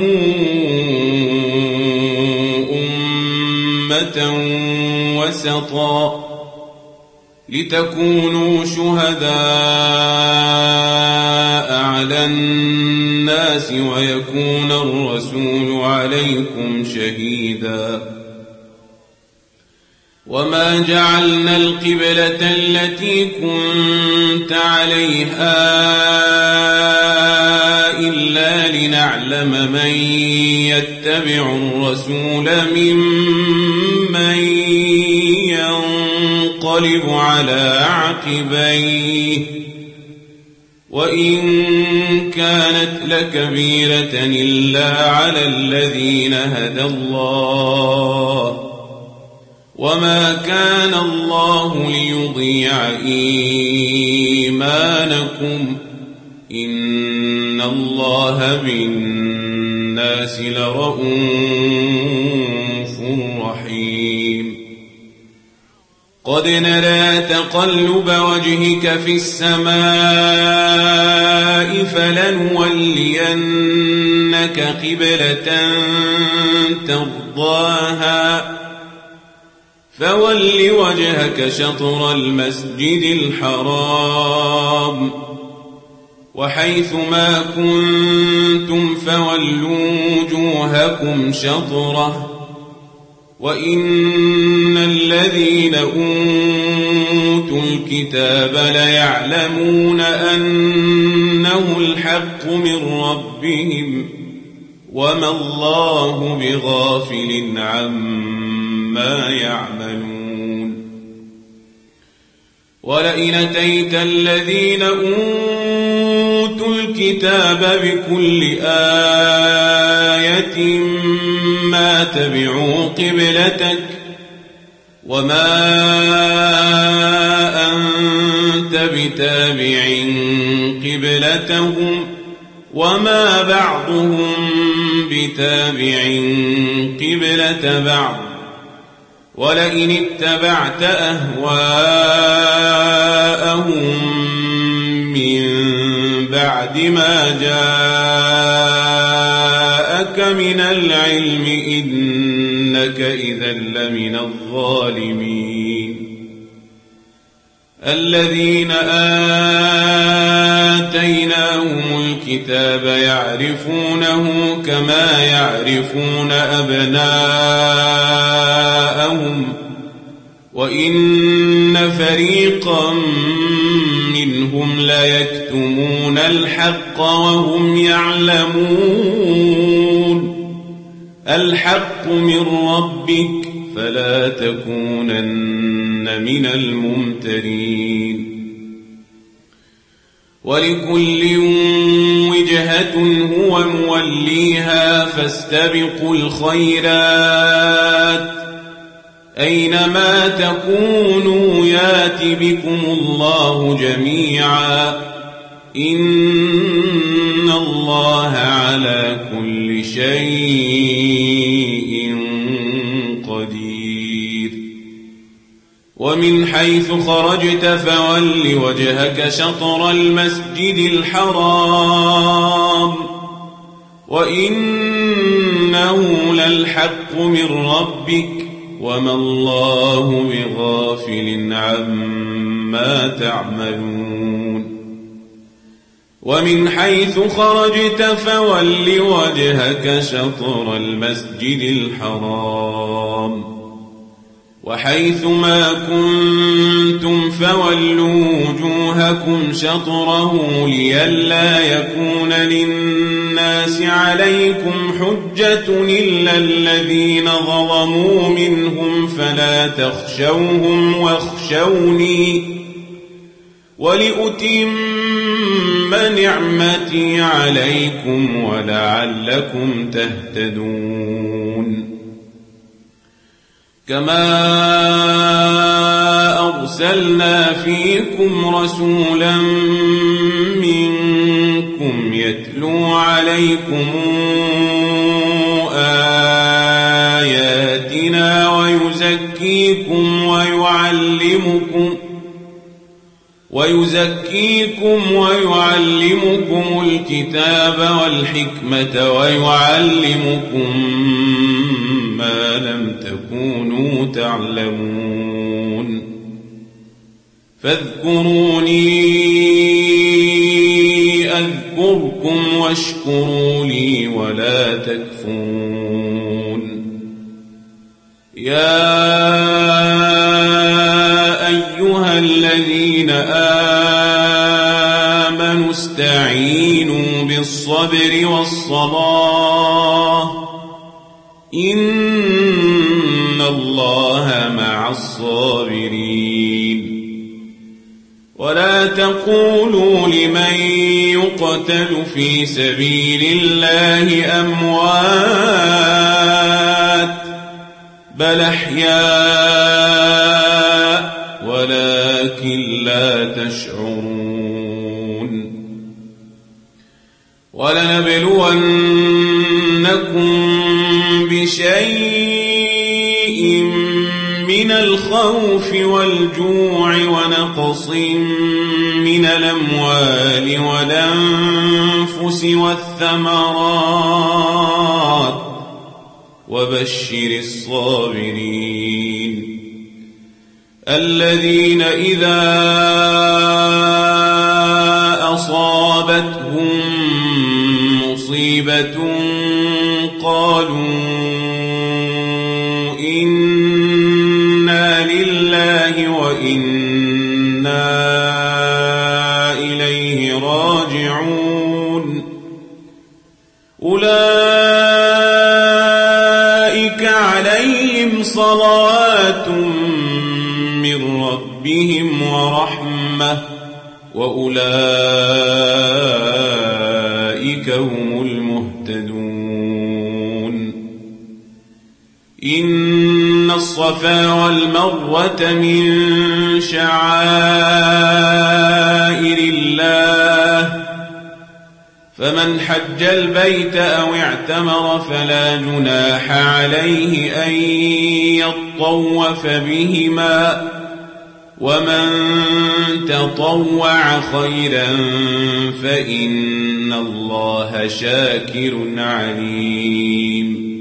أمة وسطا لتكونوا شهداء على الناس ويكون الرسول عليكم شهيدا وما جعلنا القبلة التي كنت عليها إلا لنعلم من يتبع الرسول ممن ينقلب على عقبيه وإن كانت لكبيرة إلا على الذين هدى الله وما كان الله ليضيع إيمانكم إن الله بالناس لرءوف رحيم قد نرى تقلب وجهك في السماء فلنولينك قبلة ترضاها فول وجهك شطر المسجد الحرام وحيث ما كنتم فولوا وجوهكم شطره وإن الذين أوتوا الكتاب ليعلمون أنه الحق من ربهم وما الله بغافل عما يعملون ولئن أتيت الذين أوتوا الكتاب بكل آية ما تبعوا قبلتك وما أنت بتابع قبلتهم وما بعضهم بتابع قبلة بعض ولئن اتبعت أهواءهم من بعد ما جاءك من العلم إنك إذا لمن الظالمين الذين آتيناهم الكتاب يعرفونه كما يعرفون أبناءهم وإن فريقا منهم ليكتمون الحق وهم يعلمون الحق من ربك فلا تكونن من الممترين ولكل وجهة هو موليها فاستبقوا الخيرات أينما تكونوا يات بكم الله جميعا إن الله على كل شيء قدير ومن حيث خرجت فول وجهك شطر المسجد الحرام وإنه للحق من ربك وما الله بغافل عما تعملون ومن حيث خرجت فول وجهك شطر المسجد الحرام وحيث ما كنتم فولوا وجوهكم شطره لئلا يكون للناس عليكم حجة إلا الذين ظلموا منهم فلا تخشوهم واخشوني ولأتم نعمتي عليكم ولعلكم تهتدون كما أرسلنا فيكم رسولا منكم يتلو عليكم آياتنا ويزكيكم ويعلمكم ويزكيكم ويعلمكم الكتاب والحكمة ويعلمكم ما لم تكونوا تعلمون فاذكروني أذكركم واشكروا لي ولا تكفرون يا أيها الذين آمنوا استعينوا بالصبر والصلاة إن الله مع الصابرين ولا تقولوا لمن يقتل في سبيل الله أموات بل أحياء ولكن لا تشعرون ولنبلونكم بشيء من الخوف والجوع ونقص من الأموال والأنفس والثمرات وبشر الصابرين الذين إذا أصابتهم مصيبة قالوا إنا لله وإنا إليه راجعون أولئك عليهم صلوات من ربهم ورحمة وأولئك هم المهتدون إن الصفا والمروة من شعائر الله فمن حج البيت أو اعتمر فلا جناح عليه أن يطوف بهما ومن تطوع خيرا فإن الله شاكر عليم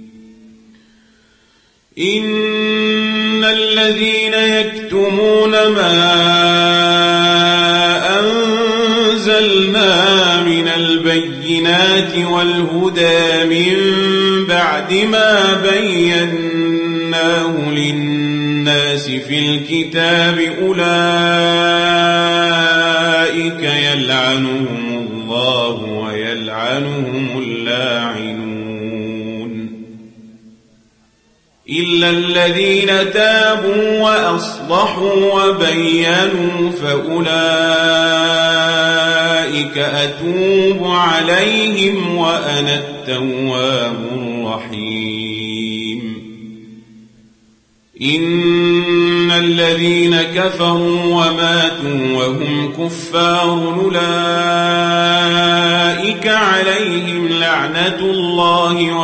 إن الذين يكتمون ما أنزلنا من البينات والهدى من بعد ما بيناه للناس في الكتاب أولئك يلعنهم الله ويلعنهم اللاعنون إلا الذين تابوا وأصلحوا وبينوا فأولئك أتوب عليهم وأنا التواب الرحيم إن الذين كفروا وماتوا وهم كفار أولئك عليهم لعنة الله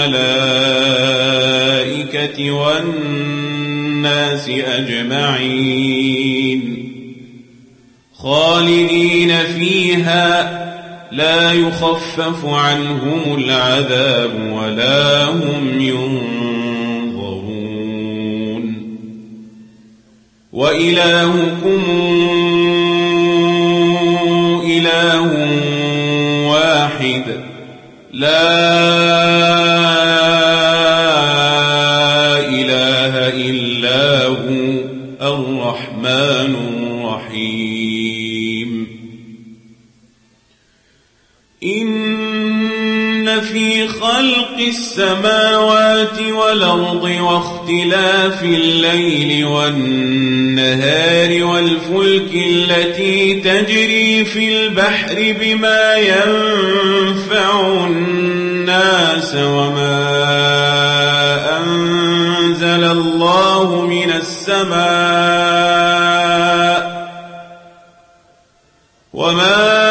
والملائكة والناس أجمعين خالدين فيها لا يخفف عنهم العذاب ولا هم ينظرون وإلهكم إله واحد لا إله إلا هو الرحمن الرحيم إن في خلق السماوات والأرض واختلاف الليل والنهار والفلك التي تجري في البحر بما ينفع الناس وما أنزل الله من السماء وما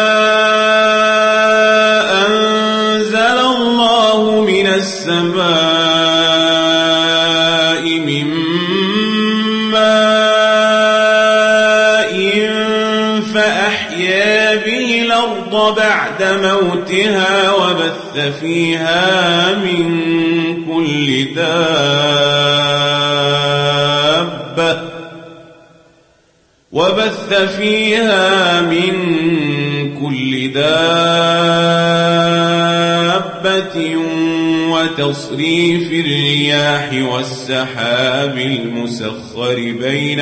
السماء من ماء فأحيا به الأرض بعد موتها وبث فيها من كل دابة وبث فيها من كل دابة وتصريف الرياح والسحاب المسخر بين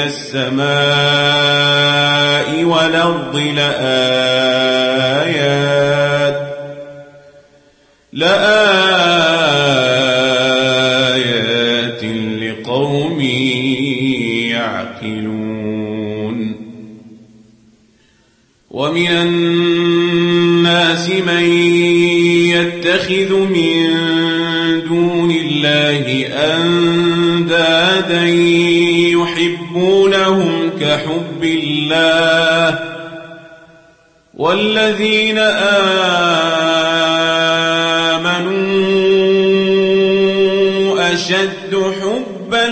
السماء والأرض لآيات لآيات لقوم يعقلون ومن الناس من يتخذ من دون الله أندادا يحبونهم كحب الله والذين آمنوا أشد حبا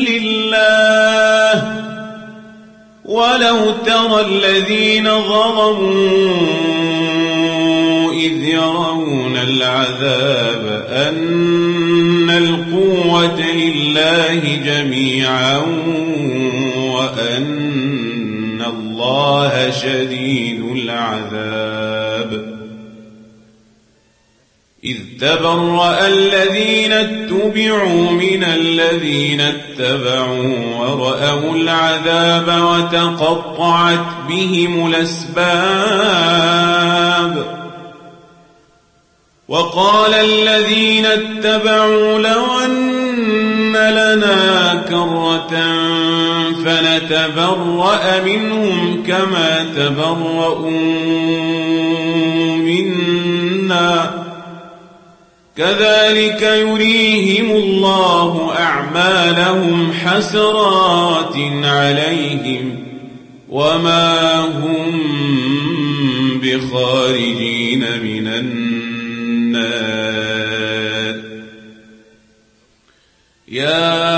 لله ولو ترى الذين ظلموا إذ يرون العذاب أن القوة لله جميعا وأن الله شديد العذاب إذ تبرأ الذين اتبعوا من الذين اتبعوا ورأوا العذاب وتقطعت بهم الأسباب وقال الذين اتبعوا لو أن لنا كرة فنتبرأ منهم كما تبرؤوا منا كذلك يريهم الله أعمالهم حسرات عليهم وما هم بخارجين من النار يا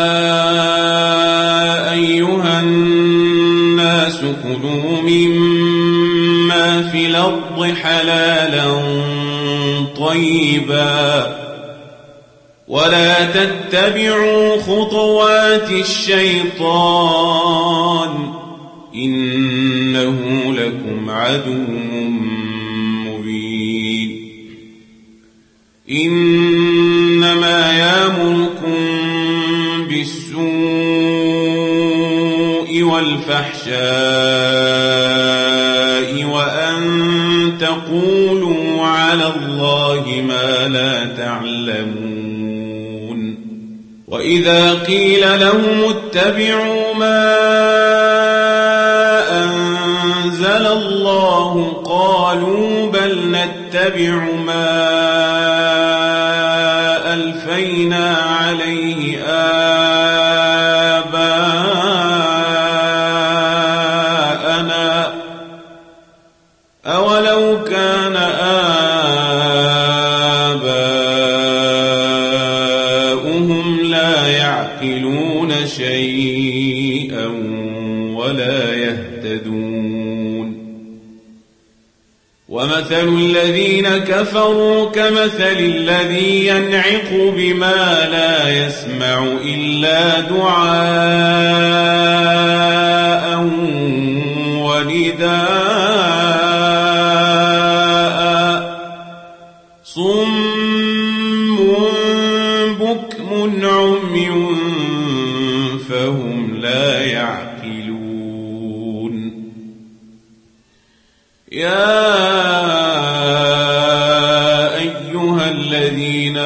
أيها الناس كلوا مما في الأرض حلالا طيبا ولا تتبعوا خطوات الشيطان إنه لكم عدو مبين إنما يأمركم بالسوء والفحشاء وأن تقولوا على الله ما لا تعلمون وإذا قيل لهم اتبعوا ما أنزل الله قالوا بل نتبع ما ألفينا عليه آباءنا أولو كان آباؤهم لا يعقلون شيئا ولا يهتدون ومثل الذين كفروا كمثل الذي ينعق بما لا يسمع إلا دعاء ونداء صم بكم عمي فهم لا يعقلون يا أيها الذين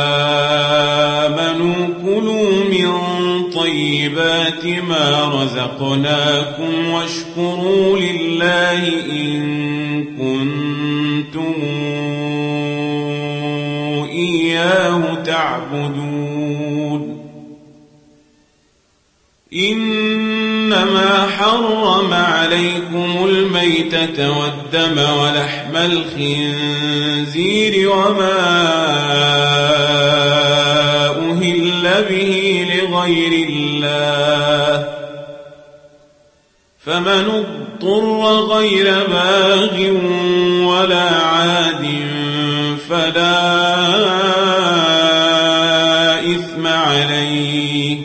آمنوا كلوا من طيبات ما رزقناكم واشكروا لله إن كنتم إياه تعبدون إنما حرم عليكم الميتة والدم ولحم الخنزير وما أهل به لغير الله فمن اضطر غير باغ ولا عاد فلا إثم عليه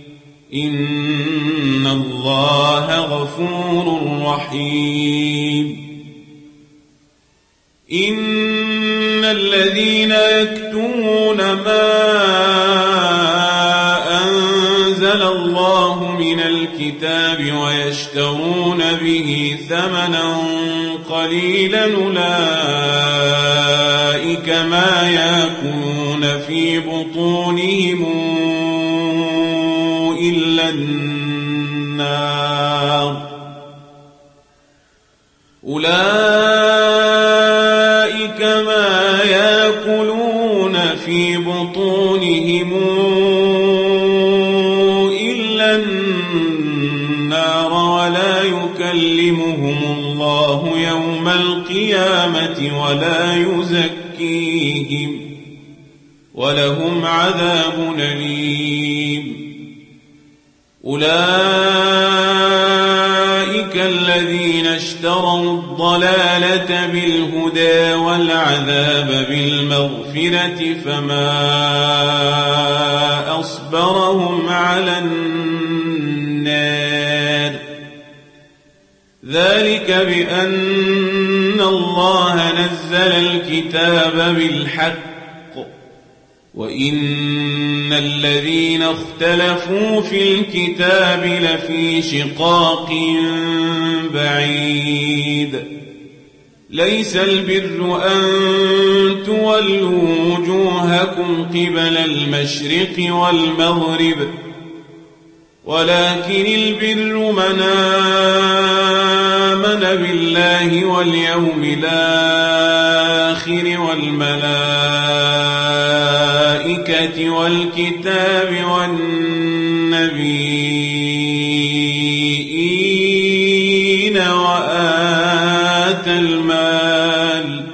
إن الله غفور رحيم إن الذين يكتمون ما أنزل الله من الكتاب ويشترون به ثمنا قليلا أولئك ما يأكلون في بطونهم إلا النار أولئك ما يأكلون في بطونهم إلا النار ولا يكلمهم الله يوم القيامة ولا يزكيهم ولهم عذاب أليم. أولئك الذين اشتروا الضلالة بالهدى والعذاب بالمغفرة فما أصبرهم على النار ذلك بأن الله نزل الكتاب بالحق وإن الذين اختلفوا في الكتاب لفي شقاق بعيد. ليس البر أن تولوا وجوهكم قبل المشرق والمغرب ولكن البر من آمن بالله واليوم الآخر والملائكة والكتاب والنبيين وآتى المال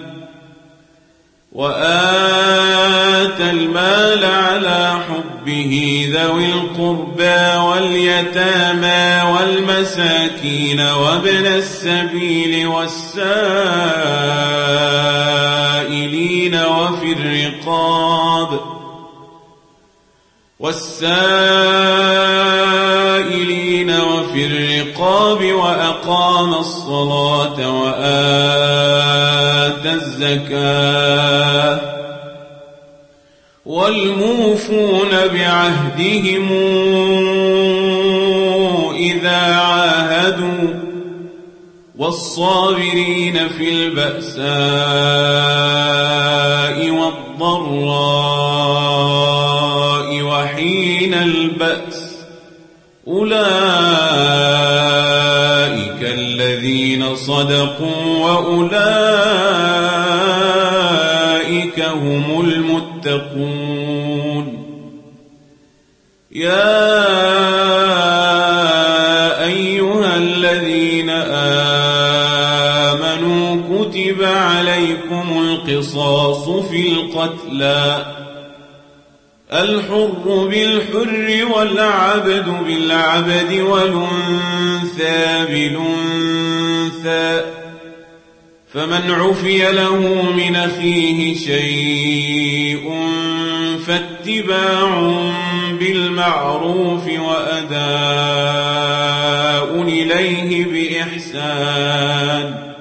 وآتى المال على حبه ذوي القربى واليتامى والمساكين وابن السبيل والسائلين وفي الرقاب والسائلين وفي الرقاب وأقام الصلاة وآتى الزكاة والموفون بعهدهم إذا عاهدوا والصابرين في البأساء والضراء وحين البأس أولئك الذين صدقوا وأولئك هم المتقون. يا أيها الذين آمنوا كتب عليكم القصاص في القتلى الحر بالحر والعبد بالعبد والأنثى بالأنثى فمن عفي له من أخيه شيء فاتباع بالمعروف وأداء إليه بإحسان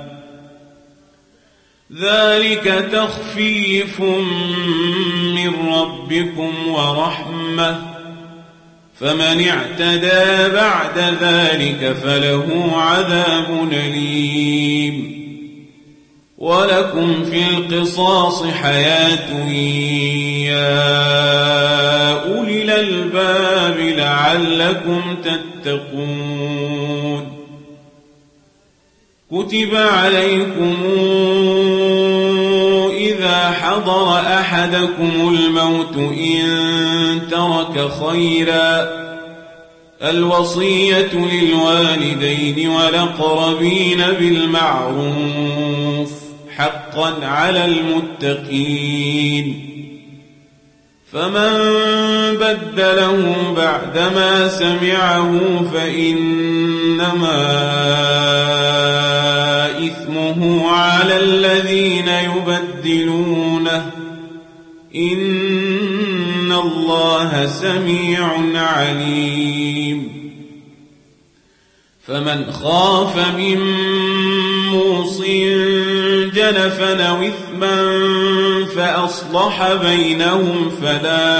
ذلك تخفيف من ربكم ورحمة فمن اعتدى بعد ذلك فله عذاب أليم. ولكم في القصاص حياة يا أولي الألباب لعلكم تتقون. كتب عليكم إذا حضر أحدكم الموت إن ترك خيرا الوصية للوالدين والأقربين بالمعروف حقا على المتقين. فمن بدله بعدما سمعه فإنما إثمه على الذين يبدلونه إن الله سميع عليم. فمن خاف من موص جنفا أو إثما فأصلح بينهم فلا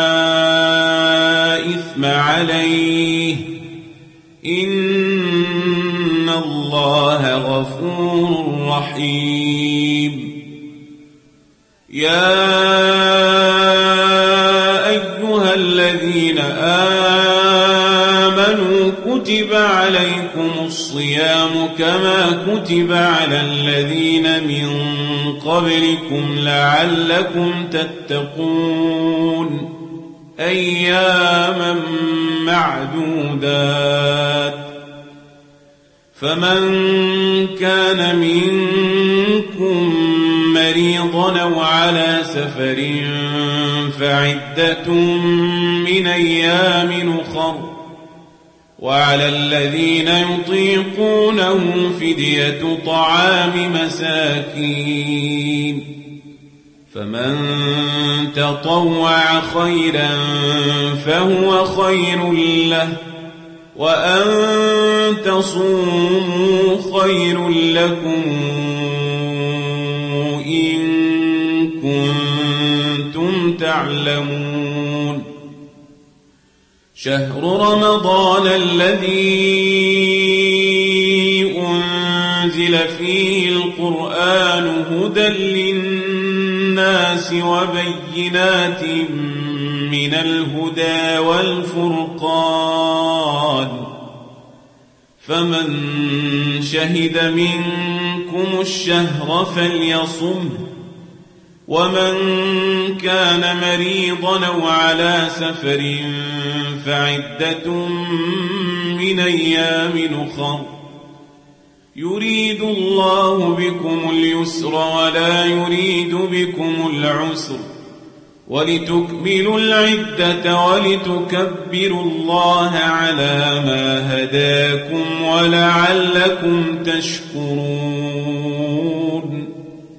إثم عليه إن الله غفور رحيم. يا أيها الذين آمنوا كتب عليكم الصيام كما كتب على الذين من قبلكم لعلكم تتقون أياما معدودات فمن كان منكم مريضا أو على سفر فعدة من أيام أخر وعلى الذين يطيقونه فدية طعام مساكين فمن تطوع خيرا فهو خير له وأن تصوموا خير لكم إن كنتم تعلمون شهر رمضان الذي أنزل فيه القرآن هدى للناس وبينات من الهدى والفرقان فمن شهد منكم الشهر فليصمه ومن كان مريضا أو على سفر فعدة من أيام أخر يريد الله بكم اليسر ولا يريد بكم العسر ولتكملوا العدة ولتكبروا الله على ما هداكم ولعلكم تشكرون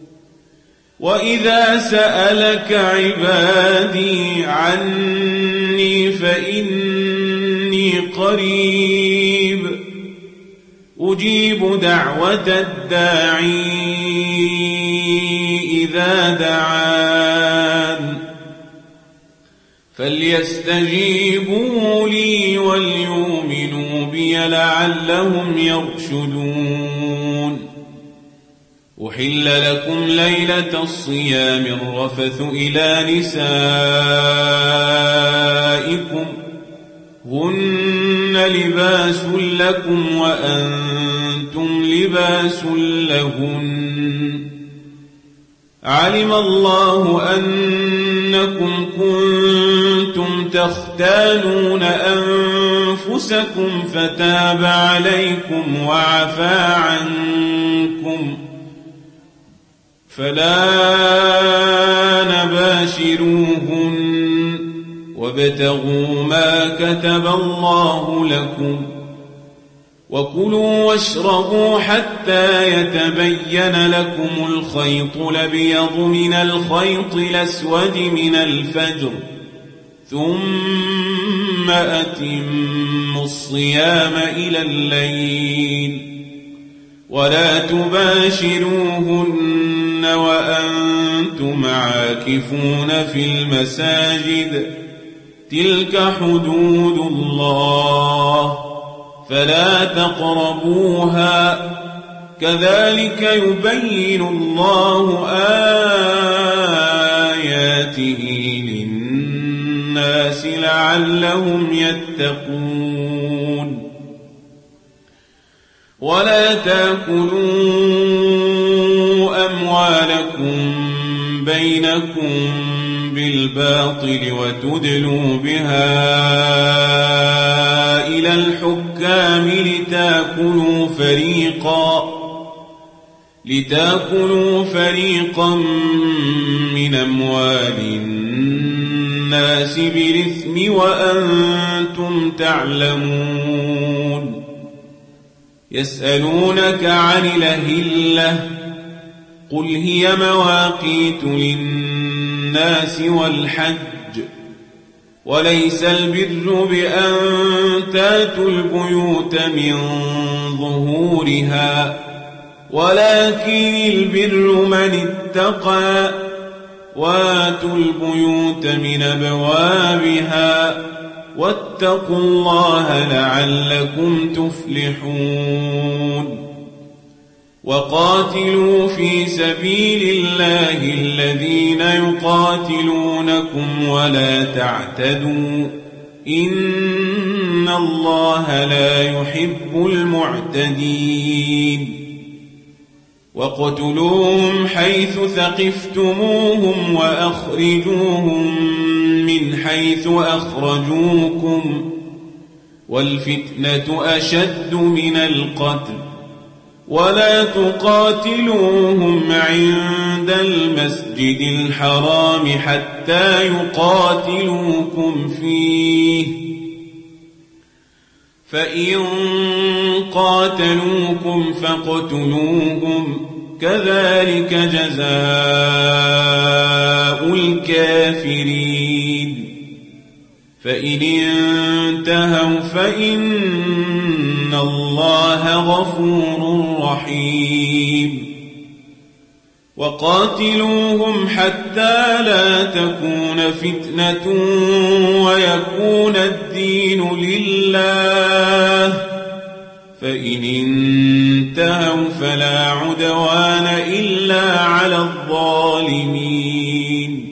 وإذا سألك عبادي عني فإني قريب أجيب دعوة الداعي إذا دعان فليستجيبوا لي وليؤمنوا بي لعلهم يرشدون أحل لكم ليلة الصيام الرفث إلى نسائكم هن لباس لكم وأنتم لباس لهن علم الله أنكم كنتم تختانون أنفسكم فتاب عليكم وعفى عنكم فلا نباشروهن وابتغوا ما كتب الله لكم وكلوا واشربوا حتى يتبين لكم الخيط الأبيض من الخيط الأسود من الفجر ثم أتموا الصيام إلى الليل ولا تباشروهن وأنتم عاكفون في المساجد تلك حدود الله فلا تقربوها كذلك يبين الله آياته للناس لعلهم يتقون ولا تأكلوا أموالكم بينكم بالباطل وتدلوا بها إلى الحكام لتأكلوا فريقا لتأكلوا فريقا من أموال الناس بالإثم وأنتم تعلمون يسألونك عن الأهلة قل هي مواقيت للناس والحج وليس البر بأن تاتوا البيوت من ظهورها ولكن البر من اتقى واتوا البيوت من أبوابها واتقوا الله لعلكم تفلحون وقاتلوا في سبيل الله الذين يقاتلونكم ولا تعتدوا إن الله لا يحب المعتدين وَاقْتُلُوهُمْ حَيْثُ ثَقِفْتُمُوهُمْ وَأَخْرِجُوهُمْ مِنْ حَيْثُ أَخْرَجُوكُمْ وَالْفِتْنَةُ أَشَدُّ مِنَ الْقَتْلِ وَلَا تُقَاتِلُوهُمْ عِندَ الْمَسْجِدِ الْحَرَامِ حَتَّى يُقَاتِلُوكُمْ فِيهِ فَإِن قَاتَلُوكُمْ فَاقْتُلُوهُمْ كَذَلِكَ جَزَاءُ الْكَافِرِينَ فَإِنِ انتهوا فَإِنَّ اللَّهَ غَفُورٌ رَّحِيمٌ وَقَاتِلُوهُمْ حَتَّى لَا تَكُونَ فِتْنَةٌ وَيَكُونَ الدِّينُ لِلَّهِ فَإِنِ انتهوا فَلَا عُدْوَانَ إِلَّا عَلَى الظَّالِمِينَ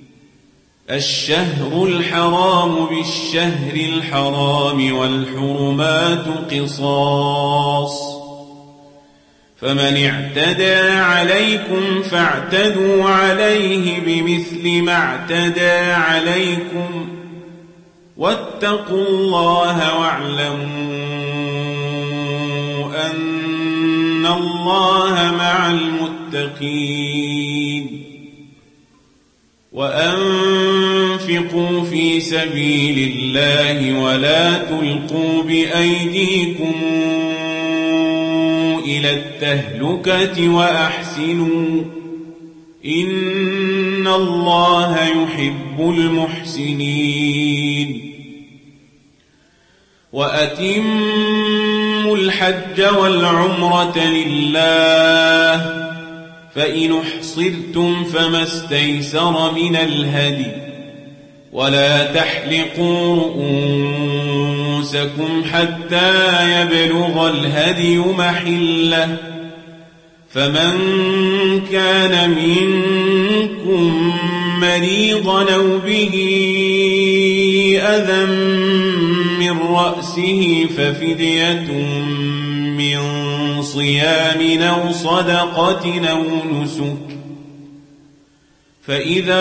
الشهر الحرام بالشهر الحرام والحرمات قصاص فمن اعتدى عليكم فاعتدوا عليه بمثل ما اعتدى عليكم واتقوا الله واعلموا أن الله مع المتقين وأنفقوا في سبيل الله ولا تلقوا بأيديكم إلى التهلكة وأحسنوا إن الله يحب المحسنين وأتموا الحج والعمرة لله فإن احصرتم فما استيسر من الهدي ولا تحلقوا رؤوسكم حتى يبلغ الهدي محله فمن كان منكم مريضا أو به أذى من رأسه ففدية من صيام أو صدقة أو نسك فإذا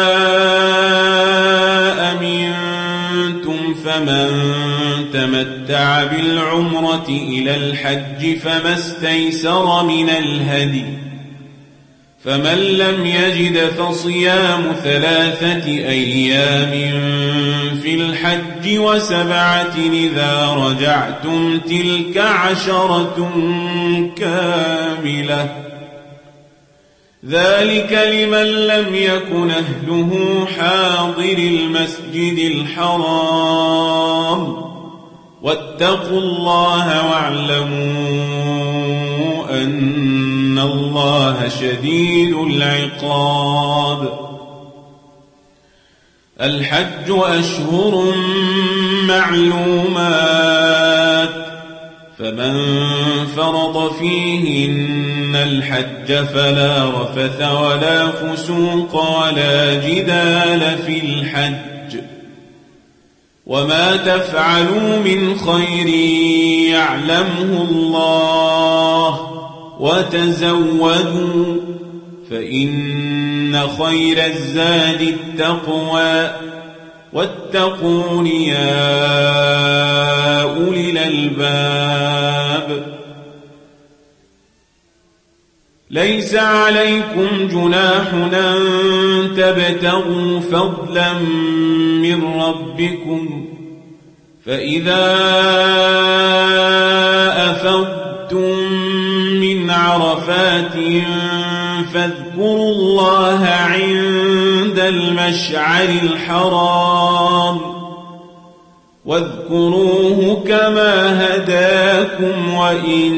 أمنتم فمن تمتع بالعمرة إلى الحج فما استيسر من الهدي فمن لم يجد فصيام ثلاثة أيام في الحج وسبعة إذا رجعتم تلك عشرة كاملة ذلك لمن لم يكن أهله حاضر المسجد الحرام واتقوا الله واعلموا أن الله شديد العقاب الحج أشهر معلومات فمن فرض فيهن الحج فلا رفث ولا فسوق ولا جدال في الحج وما تفعلوا من خير يعلمه الله وتزودوا فإن خير الزاد التقوى واتقون يا أولي الألباب ليس عليكم جناح أن تبتغوا فضلا من ربكم فإذا أفضتم من عرفات فاذكروا الله عند المشعر الحرام واذكروه كما هداكم وإن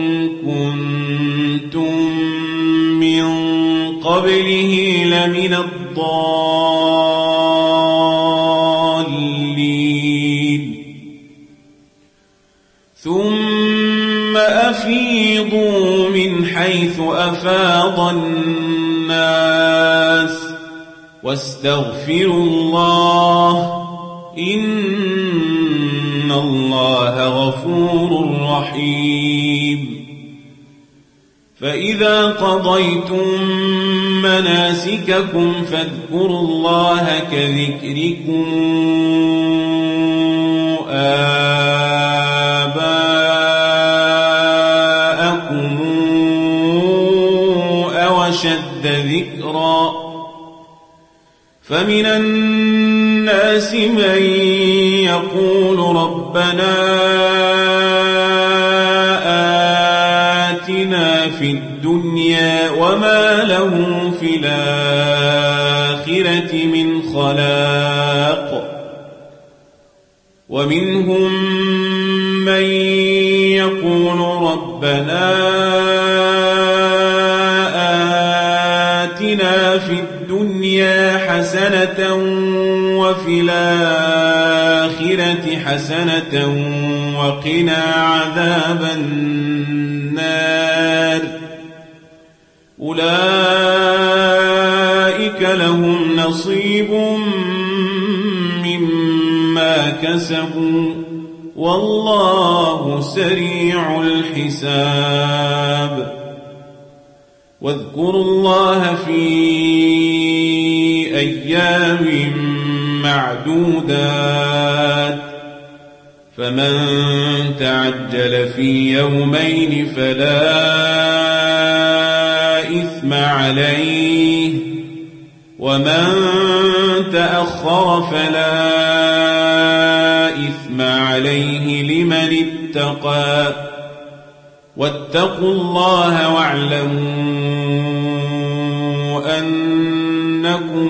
كنتم من قبله لمن الضالين ثم أفيضوا من حيث أفاض الناس واستغفروا الله إن الله غفور رحيم فإذا قضيتم مناسككم فاذكروا الله كذكركم آباءكم أو أشد ذكرا فمن الناس من يقول ربنا آتنا في الدنيا وما له في الآخرة من خلاق ومنهم من يقول ربنا آتنا في الدنيا حسنة وفي الآخرة حسنة وقنا عذاب النار أولئك لهم نصيب مما كسبوا والله سريع الحساب واذكروا الله في أيام معدودات فمن تعجل في يومين فلا إثم عليه ومن تأخر فلا إثم عليه لمن اتقى واتقوا الله واعلموا أنكم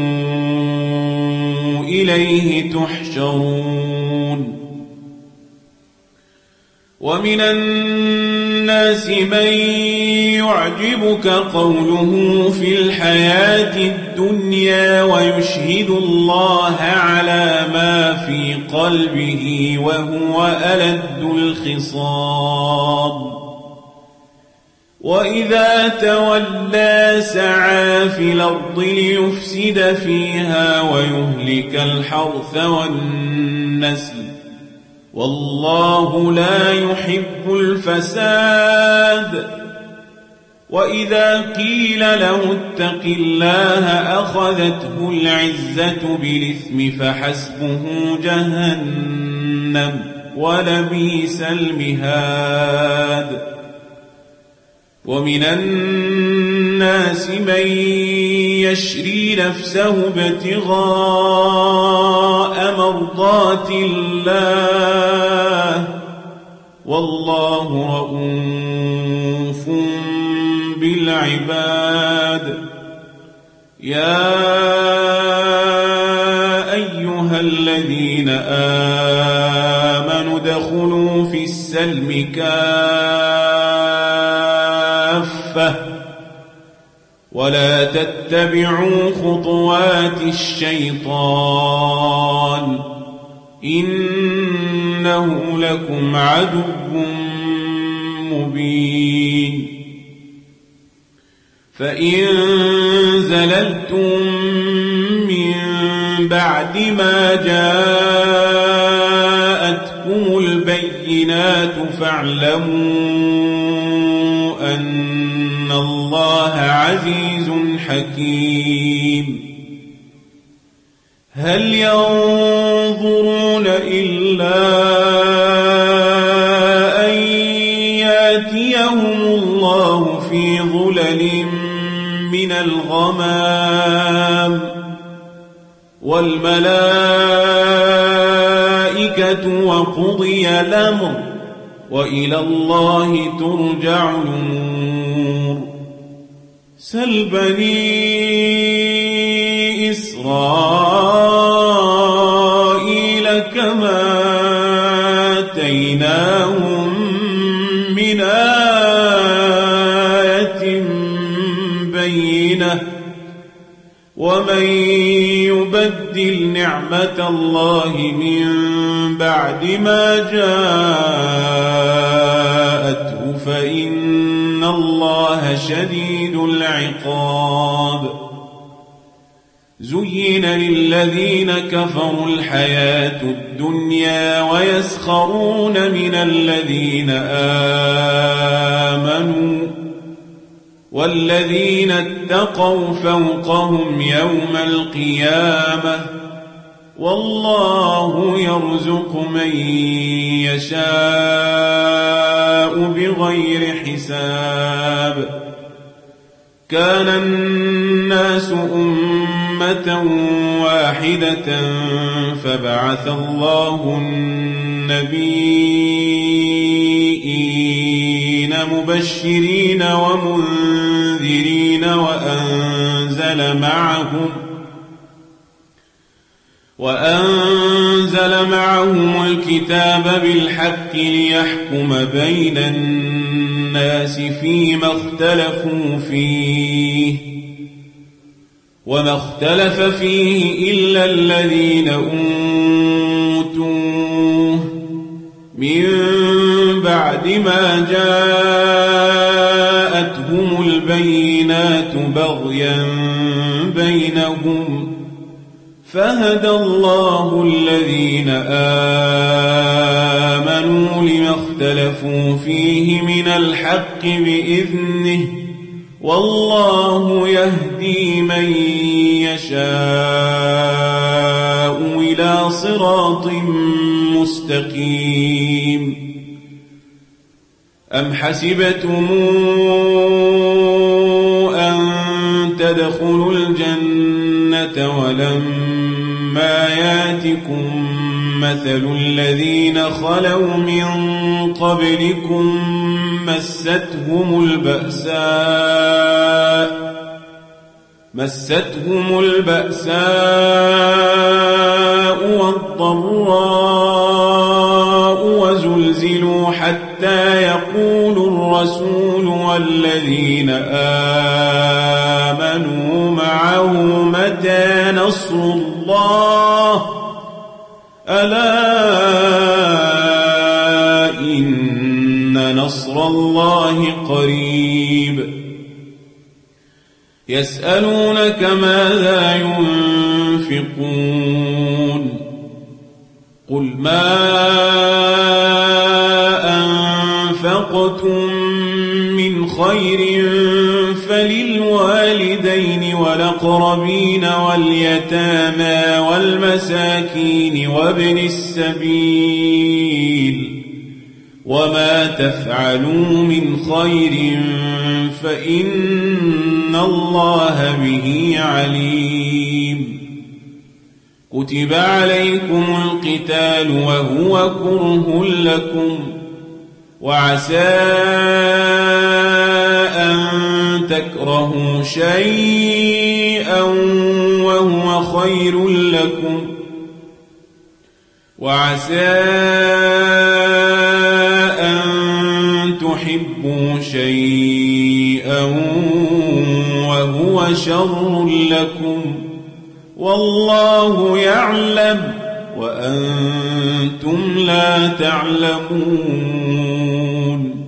إليه تحشرون ومن الناس من يعجبك قوله في الحياة الدنيا ويشهد الله على ما في قلبه وهو ألد الخصام وإذا تولى سعى في الأرض ليفسد فيها ويهلك الحرث والنسل والله لا يحب الفساد وإذا قيل له اتق الله أخذته العزة بالإثم فحسبه جهنم ولبئس المهاد ومن الناس من يشري نفسه ابتغاء مرضات الله والله رؤوف بالعباد يا أيها الذين آمنوا ادخلوا في السلم كافة ولا تتبعوا خطوات الشيطان إنه لكم عدو مبين فإن زللتم من بعد ما جاءتكم البينات فاعلموا أن الله عزيز حكيم هل ينظرون إلا أن يأتيهم الله في ظلل من الغمام والملائكة وقضي الأمر وإلى الله ترجع الأمور سل بني إسرائيل كما آتيناهم من آية بينة ومن يبدل نعمة الله من بعد ما جاءته فإن الله شديد العقاب زين للذين كفروا الحياة الدنيا ويسخرون من الذين آمنوا والذين اتقوا فوقهم يوم القيامة والله يرزق من يشاء بغير حساب. كان الناس أمة واحدة فبعث الله النبيين مبشرين ومنذرين وأنزل معهم وأنزل معهم الكتاب بالحق ليحكم بين الناس فيما اختلفوا فيه وما اختلف فيه إلا الذين أوتوه من بعد ما جاءتهم البينات بغيا بينهم فهدى الله الذين آمنوا لما اختلفوا فيه من الحق بإذنه والله يهدي من يشاء إلى صراط مستقيم. أم حسبتم أن تدخلوا الجنة ولما ياتكم مثل الذين خلوا من قبلكم مستهم البأساء مستهم البأساء والضراء وزلزلوا حتى يقول الرسول والذين آمنوا معه متى نصر الله ألا إن نصر الله قريب. يسألونك ماذا ينفقون قل ما أنفقتم من خير فللوالدين والأقربين واليتامى والمساكين وابن السبيل وما تفعلوا من خير فإن الله به عليم. كتب عليكم القتال وهو كره لكم وعسى أن تكرهوا شيئا وهو خير لكم وعسى أن تحبوا شيئا وهو شر لكم والله يعلم وأنتم لا تعلمون.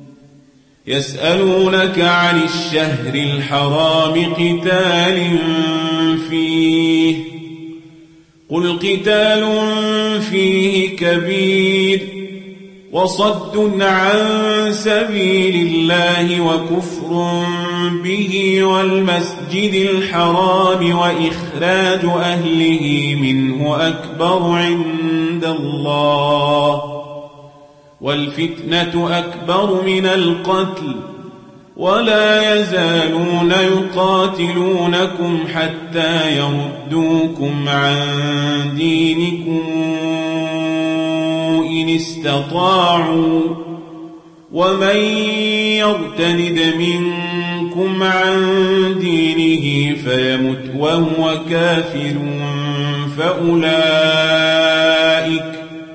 يسألونك عن الشهر الحرام قتال فيه قل قتال فيه كبير وصد عن سبيل الله وكفر به والمسجد الحرام وإخراج أهله منه أكبر عند الله والفتنة أكبر من القتل ولا يزالون يقاتلونكم حتى يردوكم عن دينكم إن استطاعوا ومن يرتد منكم عن دينه فيمت وهو كافر فأولئك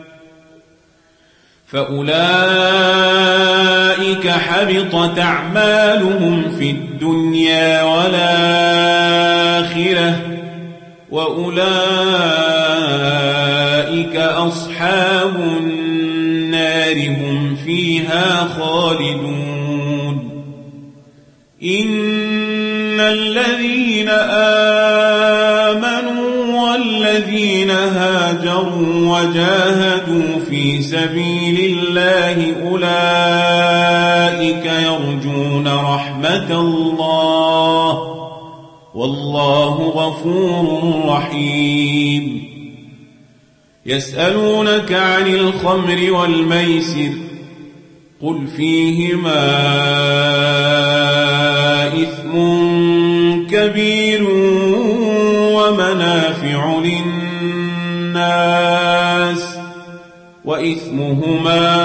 فأولئك حبطت أعمالهم في الدنيا والآخرة وأولئك أصحاب النار هم فيها خالدون. إن الذين آمنوا والذين هاجروا وجاهدوا في سبيل الله أولئك يرجون رحمة الله والله غفور رحيم يسألونك عن الخمر والميسر قل فيهما إثم كبير ومنافع للناس وإثمهما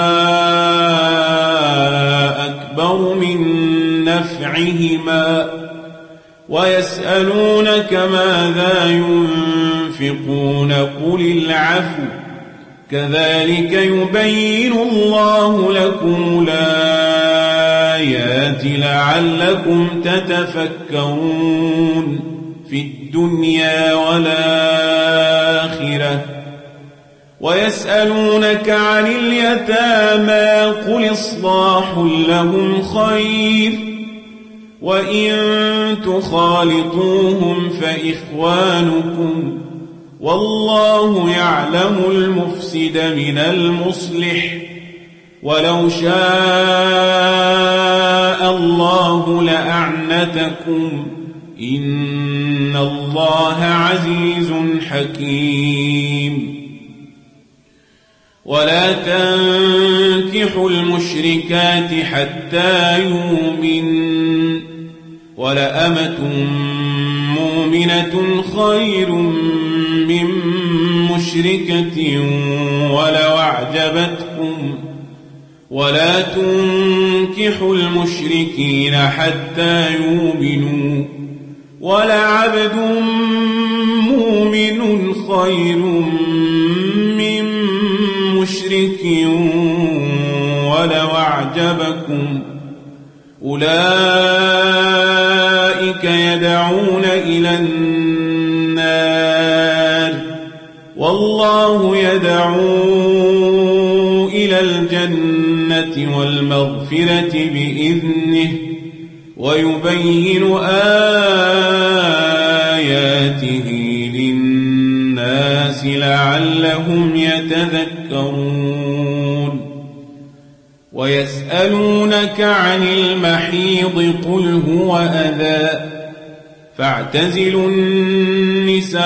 أكبر من نفعهما ويسألونك ماذا ينفقون قل العفو كذلك يبين الله لكم الآيات لعلكم تتفكرون في الدنيا والآخرة ويسألونك عن اليتامى قل إصلاح لهم خير وإن تخالطوهم فإخوانكم والله يعلم المفسد من المصلح ولو شاء الله لأعنتكم إن الله عزيز حكيم ولا تنكحوا المشركات حتى يؤمن ولأمة مؤمنة خير من مشركة ولو أعجبتكم ولا تنكحوا المشركين حتى يؤمنوا ولعبد مؤمن خير من مشرك ولو أعجبكم أولئك يدعون إلى النار والله يدعو إلى الجنة والمغفرة بإذنه ويبين آياته للناس لعلهم يتذكرون ويسألونك عن المحيض قل هو أذى فاعتزلوا النساء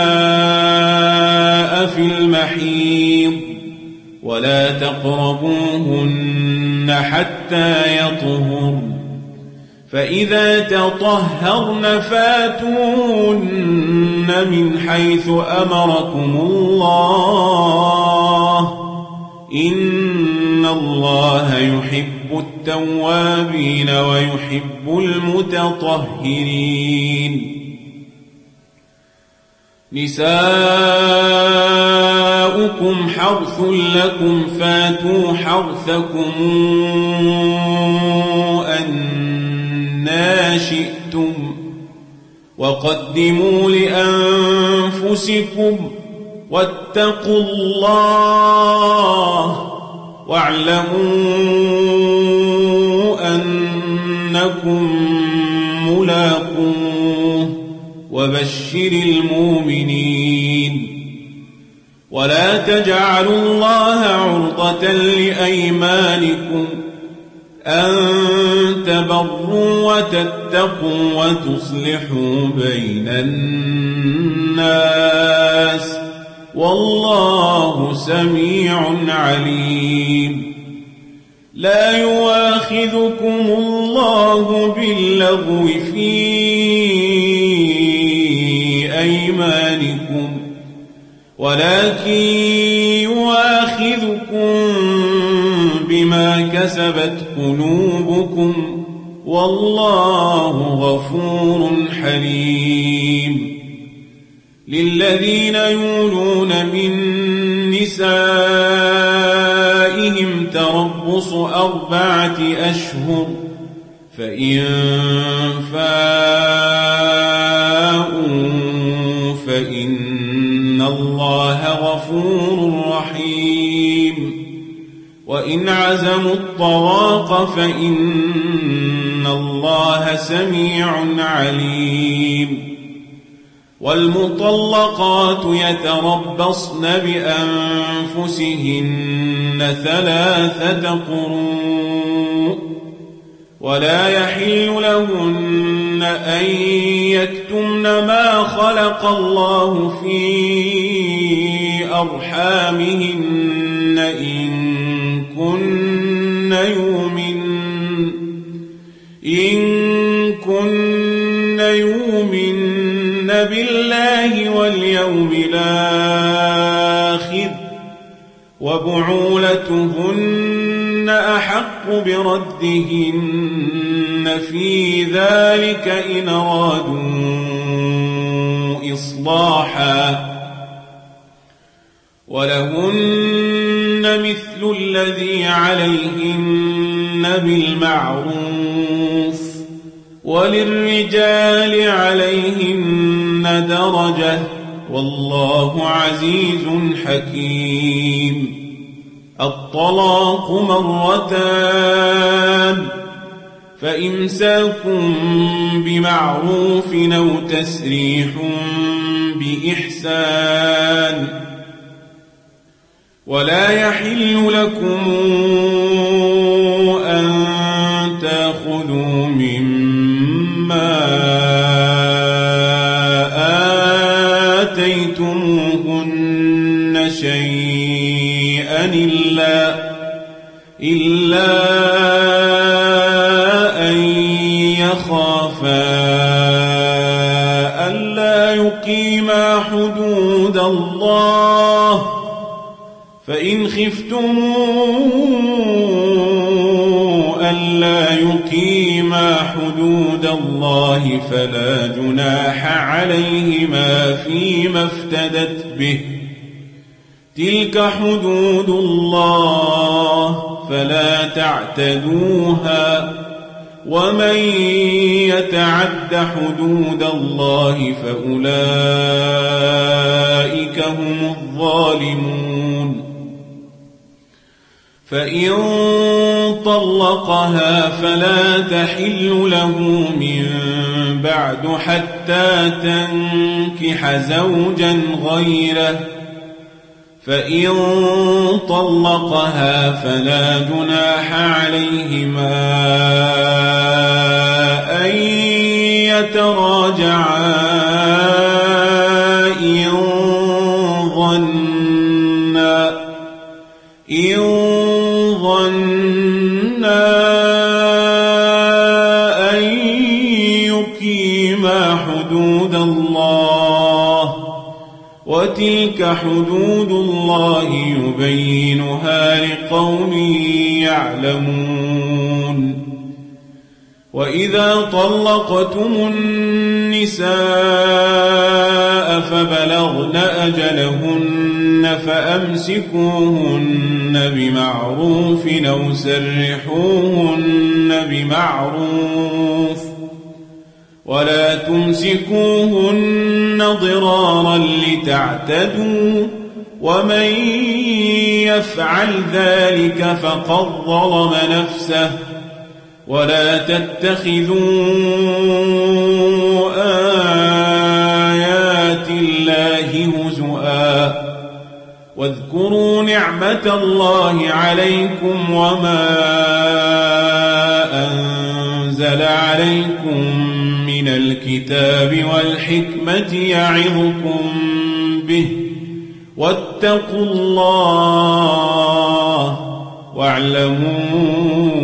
في المحيض ولا تقربوهن حتى يطهرن فإذا تطهرن فاتوهن من حيث أمركم الله إن الله يحب التوابين ويحب المتطهرين نساؤكم حرث لكم فاتوا حرثكم أنى شئتم وقدموا لأنفسكم واتقوا الله واعلموا أنكم ملاقوه وبشر المؤمنين ولا تجعلوا الله عرضة لأيمانكم أن تبروا وتتقوا وتصلحوا بين الناس والله سميع عليم لا يؤاخذكم الله باللغو في أيمانكم ولكن يؤاخذكم بما كسبت قلوبكم والله غفور حليم للذين يولون من نسائهم تربص أربعة أشهر فإن فاءوا فإن الله غفور رحيم وإن عزموا الطلاق فإن الله سميع عليم والمطلقات يتربصن بأنفسهن ثلاثة قروء ولا يحل لهن أن يكتمن ما خلق الله في أرحامهن إن كن يؤمن إن كن يؤمن بالله واليوم الآخر وبعولتهن أحق بردهن في ذلك إن أرادوا إصلاحا ولهن مثل الذي عليهن بالمعروف وللرجال عليهن درجة والله عزيز حكيم. الطلاق مرتان فإمساك بمعروف أو تسريح بإحسان ولا يحل لكم أن تأخذوا مما آتيتموهن شيئا إلا, إلا أن يخافا ألا يقيما حدود الله فإن خفتموا ألا يقيما حدود الله فلا جناح عليهما فيما افتدت به تلك حدود الله فلا تعتدوها ومن يتعد حدود الله فأولئك هم الظالمون. فإن طلقها فلا تحل له من بعد حتى تنكح زوجا غيره فإن طلقها فلا جناح عليهما أن يتراجعا إن ظنا إن ظنا أن يقيما حدود الله وتلك حدود الله يبينها لقوم يعلمون. وإذا طلقتم النساء فبلغن أجلهن فأمسكوهن بمعروف أو سرحوهن بمعروف ولا تمسكوهن ضرارا لتعتدوا ومن يفعل ذلك فقد ظلم نفسه ولا تتخذوا آيات الله هزؤا واذكروا نعمة الله عليكم وما أنزل عليكم من الكتاب والحكمة يعظكم به واتقوا الله واعلموا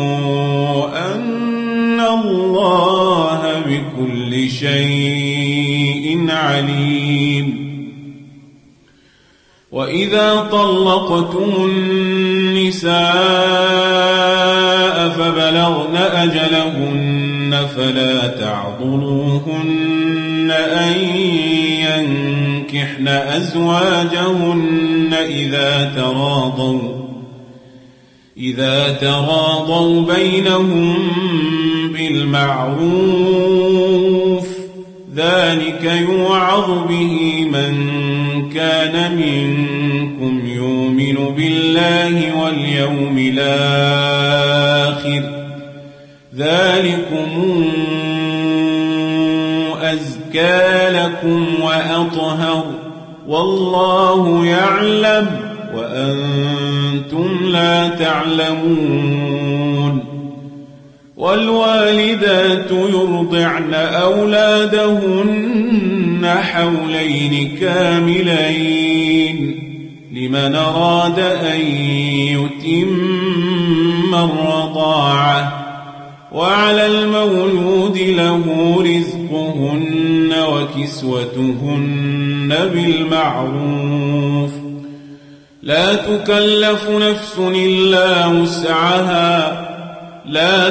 أن الله بكل شيء عليم. وإذا طلقتم النساء فبلغن أجلهن فلا تعضلوهن أن ينكحن أزواجهن إذا تراضوا إذا تراضوا بينهم بالمعروف ذلك يوعظ به من كان منكم يؤمن بالله واليوم الآخر ذلكم أزكى لكم وأطهر والله يعلم وأنتم لا تعلمون. والوالدات يرضعن أولادهن حولين كاملين لمن أراد أن يتم الرضاعة وعلى المولود له رزقهن وكسوتهن بالمعروف لا تكلف نفس إلا وسعها لا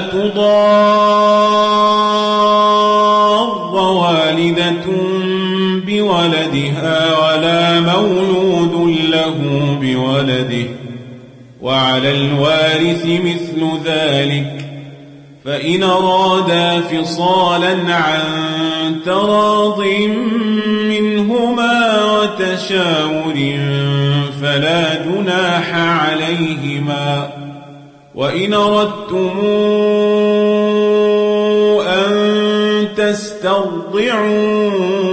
تضار والدة بولدها ولا مولود له بولده وعلى الوارث مثل ذلك فإن أرادا فصالا عن تراض منهما وتشاور فلا جناح عليهما وإن أردتم أن تسترضعوا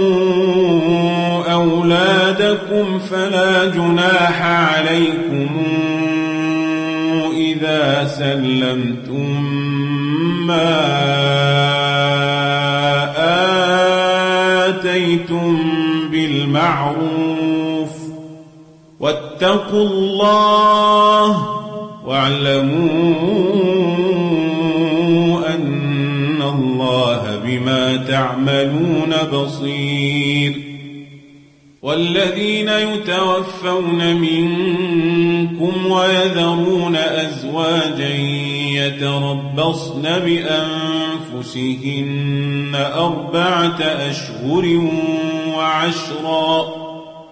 أولادكم فلا جناح عليكم إذا سلمتم ما آتيتم بالمعروف واتقوا الله واعلموا أن الله بما تعملون بصير والذين يتوفون منكم ويذرون أزواجا يتربصن بأنفسهن أربعة أشهر وعشرا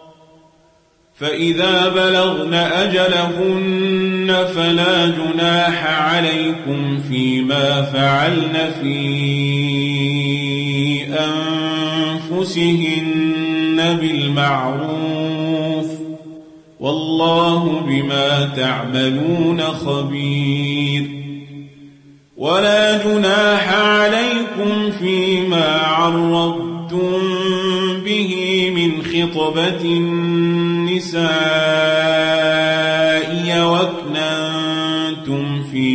فإذا بلغن أجلهن فلا جناح عليكم فيما فعلن في أنفسهن بالمعروف والله بما تعملون خبير ولا جناح عليكم فيما عرضتم به من خطبة النساء وأكننتم في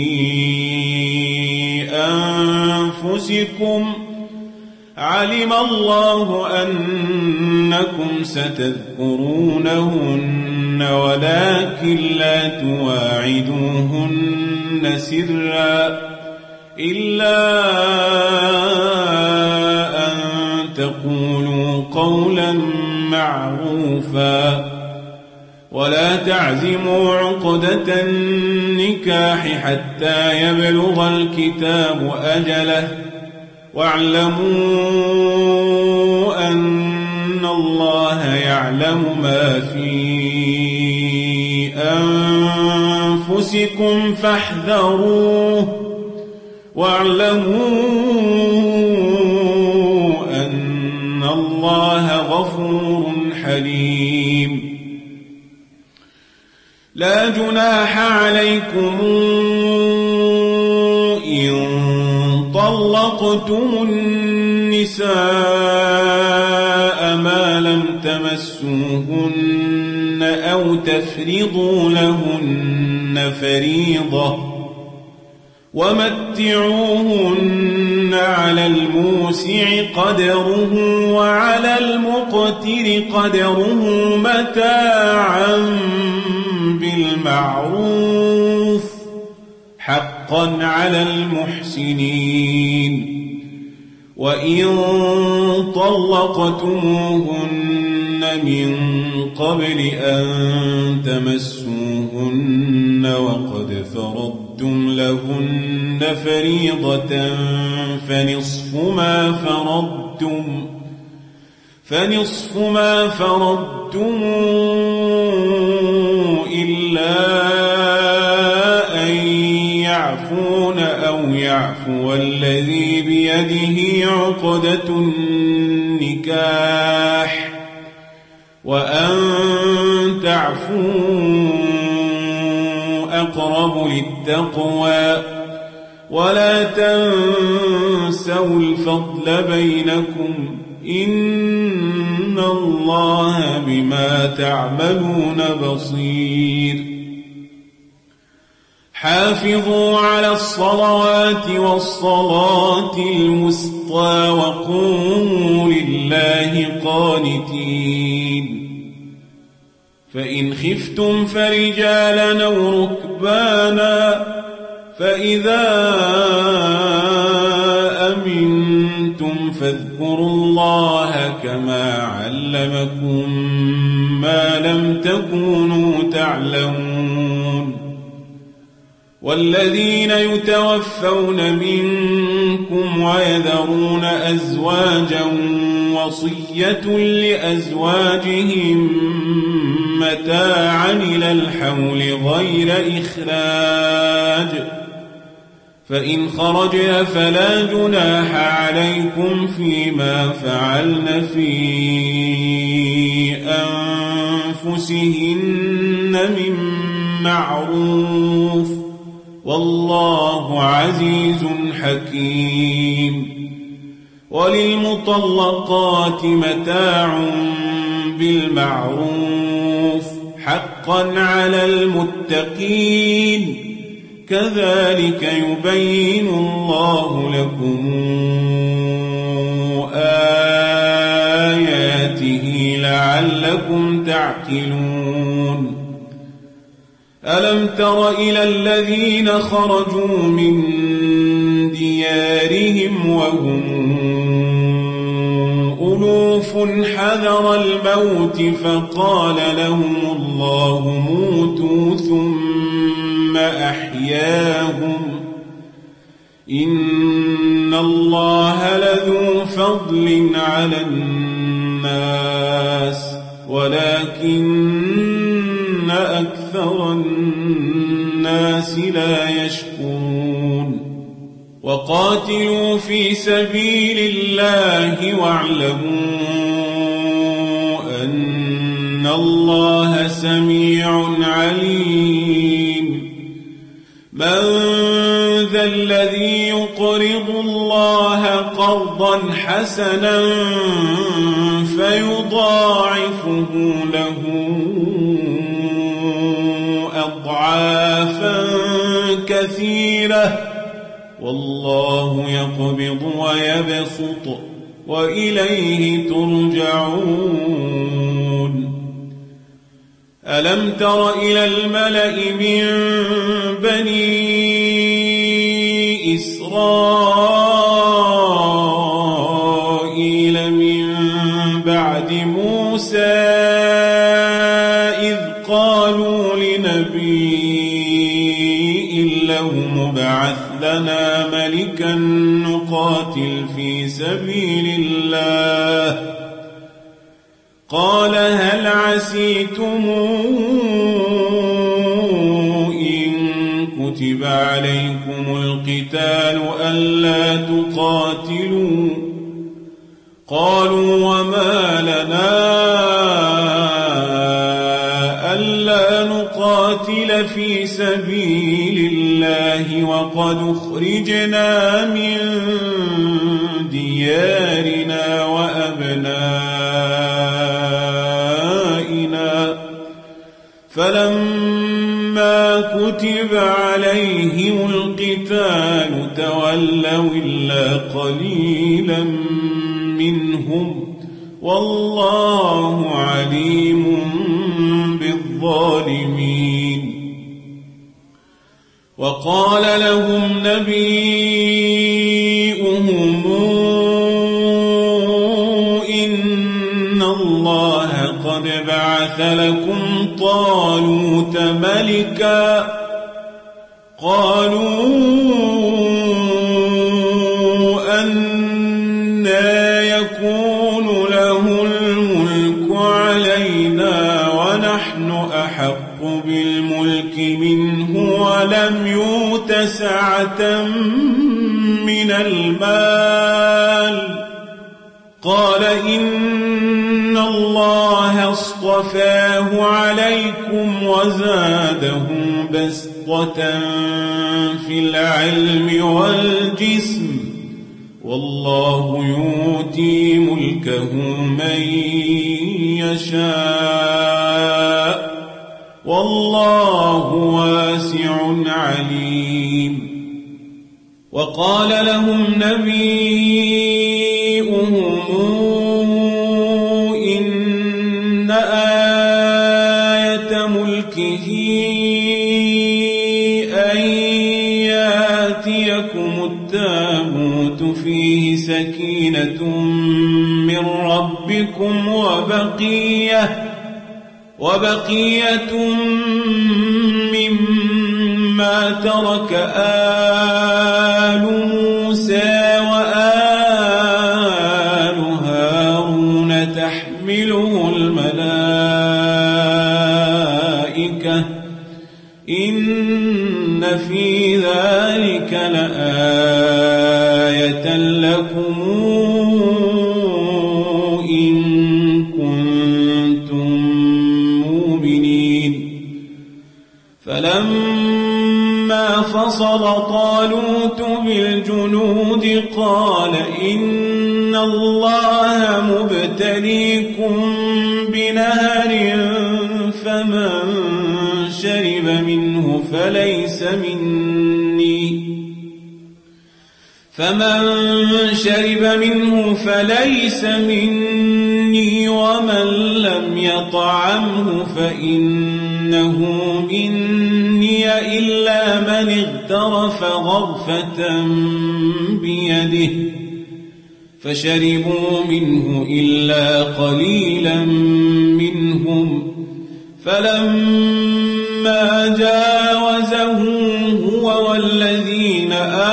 أنفسكم علم الله أنكم ستذكرونهن ولكن لا تواعدوهن سرا إلا أن تقولوا قولا معروفا ولا تعزموا عقدة النكاح حتى يبلغ الكتاب أجله واعلموا أن الله يعلم ما في أنفسكم فاحذروه واعلموا أن الله غفور حليم لا جناح عليكم إن طلقتم النساء ما لم تمسوهن أو تفرضوا لهن فريضة ومتعوهن على الموسع قدره وعلى المقتر قدره متاعا بالمعروف حقا على المحسنين وإن طلقتموهن من قبل أن تمسوهن وقد فرضتم لهن فريضة فنصف ما فرضتم فنصف ما فرضتم إلا أن يعفون أو يعفو الذي بيده عقدة النكاح وأن تعفوا أقرب للتقوى ولا تنسوا الفضل بينكم إن الله بما تعملون بصير حافظوا على الصلوات والصلاة الوسطى وقوموا لله قانتين فإن خفتم فرجالا أو ركبانا فإذا أمنتم فاذكروا الله كما علمكم ما لم تكونوا تعلمون والذين يتوفون منكم ويذرون أزواجا وصية لأزواجهم متاعا إلى الحول غير إخراج فإن خرجن فلا جناح عليكم فيما فعلن في أنفسهن من معروف والله عزيز حكيم وللمطلقات متاع بالمعروف حقا على المتقين كذلك يبين الله لكم آياته لعلكم تعقلون ألم تر إلى الذين خرجوا من ديارهم وهم ألوف حذر الموت فقال لهم الله موتوا ثم أحياهم إن الله لذو فضل على الناس ولكن أكثر الناس لا يشكرون وقاتلوا في سبيل الله واعلموا أن الله سميع عليم من ذا الذي يقرض الله قرضا حسنا فيضاعفه له أضعافا كثيرة والله يقبض ويبسط وإليه ترجعون ألم تر إلى الملأ من بني إسرائيل من بعد موسى إذ قالوا لنبي له مبعث لنا ملكا نقاتل في سبيل الله قال هل عسيتم إن كتب عليكم القتال ألا تقاتلوا قالوا وما لنا ألا نقاتل في سبيل الله وقد أخرجنا من ديارنا وأبنائنا فلما كتب عليهم القتال تولوا إلا قليلا منهم والله عليم بالظالمين وقال لهم نبيهم إن الله قد بعث لكم طالوت ملكا قالوا أنى يكون له الملك علينا ونحن أحق بالملك منه ولم يؤت سعة من المال قال إن الله اصطفاه عليكم وزاده بسطة في العلم والجسم والله يؤتي ملكه من يشاء والله واسع عليم. وقال لهم نبيهم إن آية ملكه أن ياتيكم التابوت فيه سكينة من ربكم وبقية وبقية مما ترك آل موسى وآل هارون تحمله الملائكة إن في ذلك لآية لكم إن كنتم مؤمنين. فلما فصل طالوت بالجنود قال إن الله مبتليكم بنهر فمن شرب منه فليس مني فمن شرب منه فليس مني ومن لم يطعمه فإنه مني إلا من اغترف غرفة بيده فشربوا منه إلا قليلا منهم. فلما جاوزه هو والذين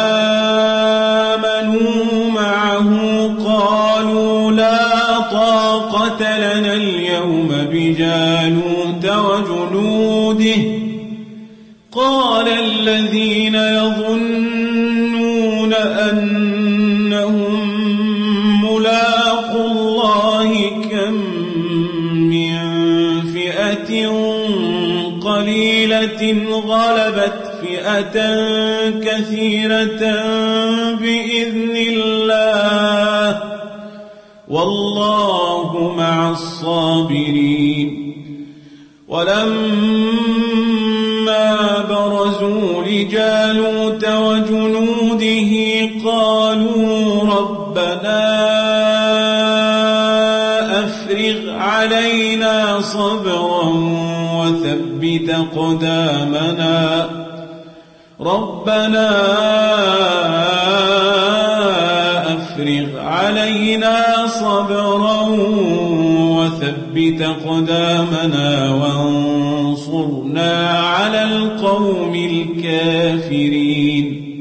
آمنوا معه قالوا لا طاقة لنا اليوم بجالوت وجنوده. قال الذين يظنون أنهم ملاقوا الله كم من فئة قليلة غلبت فئة كثيرة بإذن الله والله مع الصابرين. ولما برزوا لجالوت وجنوده قالوا ربنا أفرغ علينا صبرا وثبت أقدامنا ربنا أفرغ علينا صبرا وثبت أقدامنا وانصرنا على القوم الكافرين.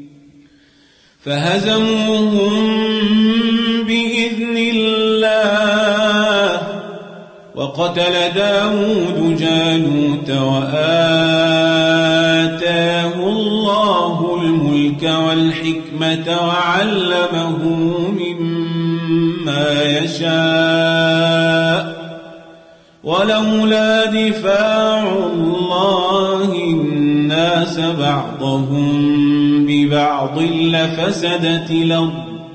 فهزموهم بإذن الله وقتل داود جالوت وآتاه الله الملك والحكمة وعلمه مما يشاء ولولا دفاع الله الناس بعضهم ببعض لفسدت الأرض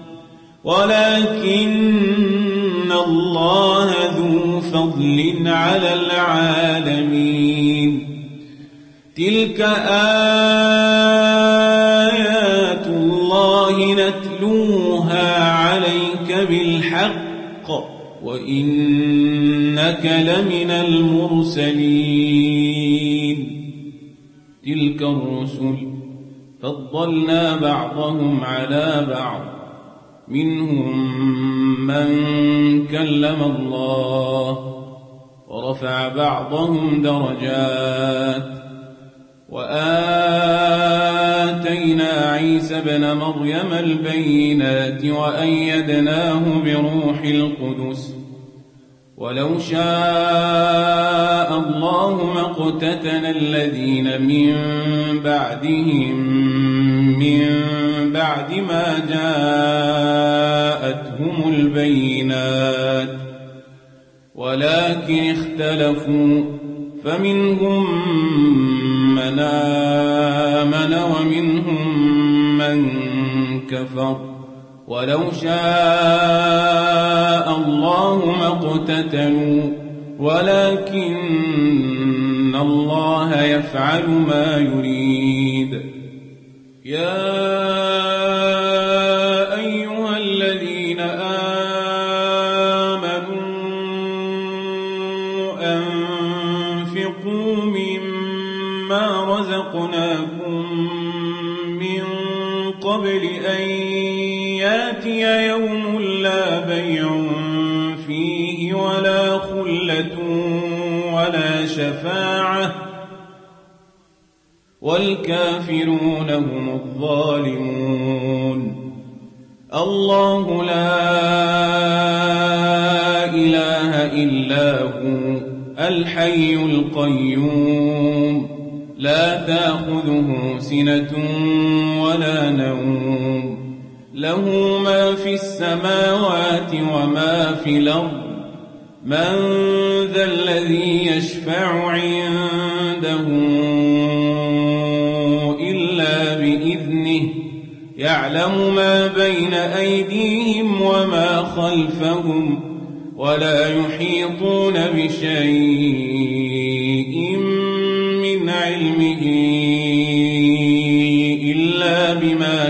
ولكن الله ذو فضل على العالمين. تلك آيات الله نتلوها عليك بالحق وإنك لمن المرسلين. تلك الرسل فضلنا بعضهم على بعض منهم من كلم الله ورفع بعضهم درجات وآتينا عيسى ابن مريم البينات وأيدناه بروح القدس ولو شاء الله ما اقتتل الذين من بعدهم من بعد ما جاءتهم البينات ولكن اختلفوا فمنهم من آمن ومنهم من كفر ولو شاء الله ما اقتتلوا ولكن الله يفعل ما يريد. يا أيها الذين آمنوا أنفقوا مما رزقناكم من قبل أن ياتي يوم لا بيع فيه ولا خلة ولا شفاعة والكافرون هم الظالمون. الله لا إله إلا هو الحي القيوم لا تأخذه سنة ولا نوم، له ما في السماوات وما في الأرض. من ذا الذي يشفع عنده إلا بإذنه، يعلم ما بين أيديهم وما خلفهم، ولا يحيطون بشيء من علمه إلا بما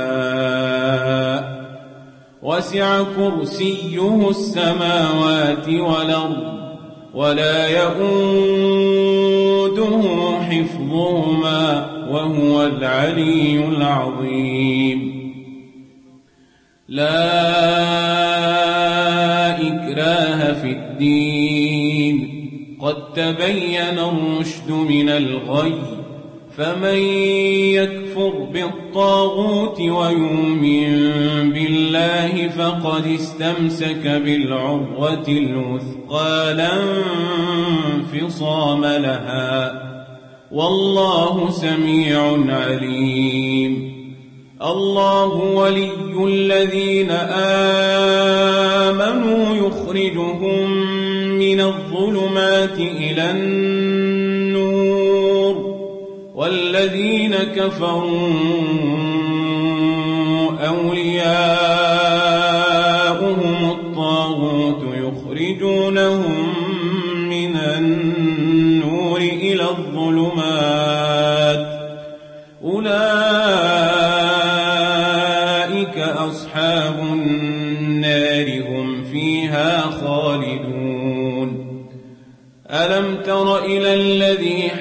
شاء، وسع كرسيه السماوات والأرض ولا يؤوده حفظهما وهو العلي العظيم. لا إكراه في الدين، قد تبين الرشد من الغي، فمن يكفر بالطاغوت ويؤمن بالله فقد استمسك بالعروة الوثقى لا انفصام لها، والله سميع عليم. الله ولي الذين آمنوا يخرجهم من الظلمات إلى النور، والذين كفروا أولياؤهم الطاغوت يخرجونهم من النور إلى الظلمات، أولئك أصحاب النار هم فيها خالدون. ألم تر إلى الذي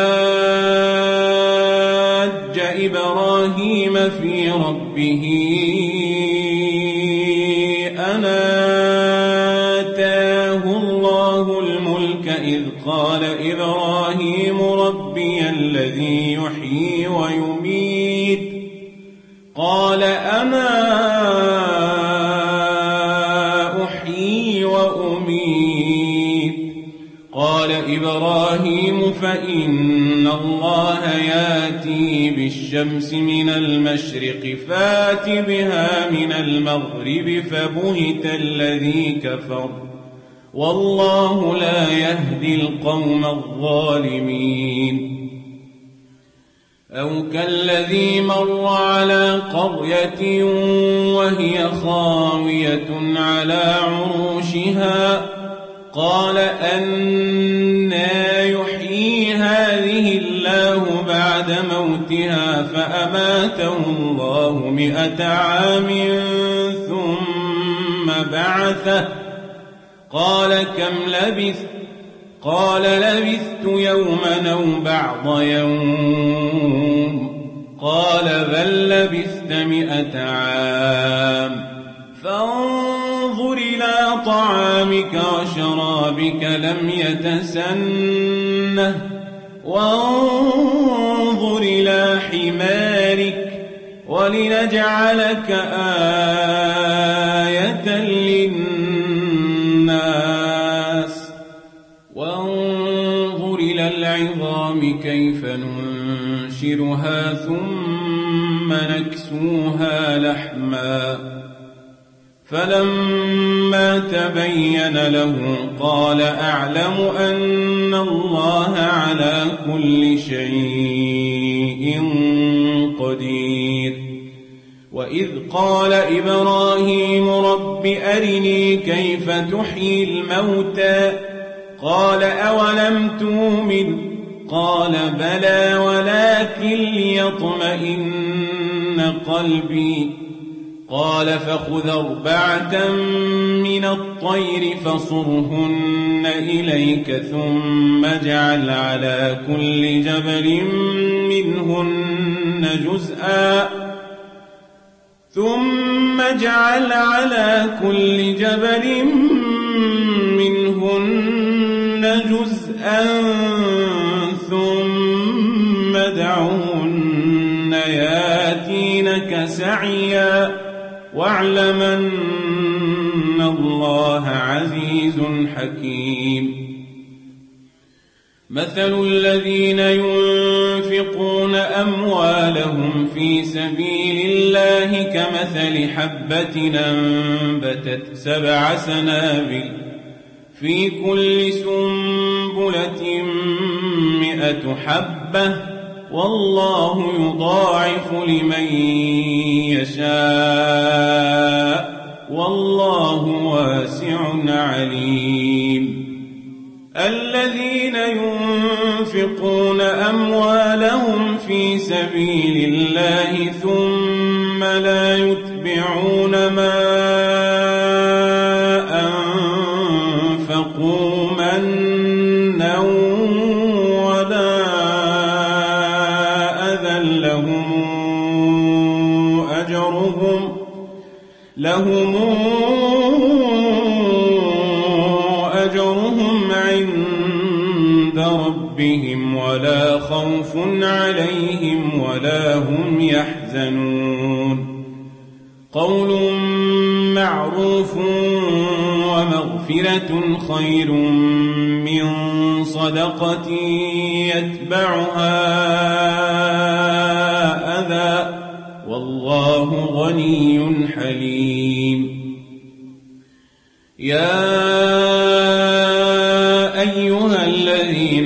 حاج إبراهيم في ربه أن آتاه الله الملك إذ قال إبراهيم ربي الذي يحيي ويميت، قال أنا أحيي وأميت، قال إبراهيم فإن الله ياتي بالشمس من المشرق فات بها من المغرب فبهت الذي كفر، والله لا يهدي القوم الظالمين. أو كالذي مر على قرية وهي خاوية على عروشها قال أنى يحيي هذه الله بعد موتها، فأماته الله مئة عام ثم بعثه، قال كم لبثت؟ قال لبثت يوما أو بعض يوم، قال بل لبثت مئة عام، فانظر إلى طعامك وشرابك لم يتسنه، وانظر إلى حمارك ولنجعلك آية للناس، وانظر إلى العظام كيف ننشرها ثم نكسوها لحما، فلما تبين له قال أعلم أن الله على كل شيء قدير. وإذ قال إبراهيم رب أرني كيف تحيي الموتى، قال أولم تؤمن قال بلى ولكن ليطمئن قلبي قال فخذ أربعة من الطير فصرهن إليك ثم اجعل على كل جبل منهن جزءا ثم اجعل على كل جبل منهن جزءا ثم ادعهن ياتينك سعيا واعلم أن الله عزيز حكيم مثل الذين ينفقون أموالهم في سبيل الله كمثل حبة أنبتت سبع سنابل في كل سنبلة مئة حبة والله يضاعف لمن يشاء والله واسع عليم الذين ينفقون أموالهم في سبيل الله ثم لا يتبعون ما أنفقوا منا ولا أذى لهم أجرهم لهم أجرهم عند ربهم ولا خوف عليهم ولا هم يحزنون قول معروف ومغفرة خير من صدقة يتبعها أذى والله غني حليم يا أيها الذين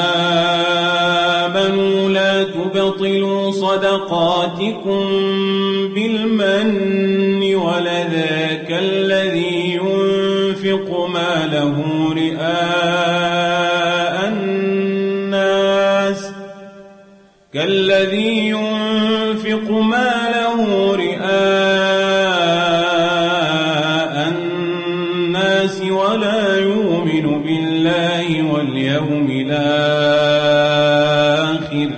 آمنوا لا تبطلوا صدقاتكم بالمن ولذا كالذي ينفق ماله رئاء الناس كالذي ينفق ماله رئاء الناس ولا يؤمن بالله واليوم الآخر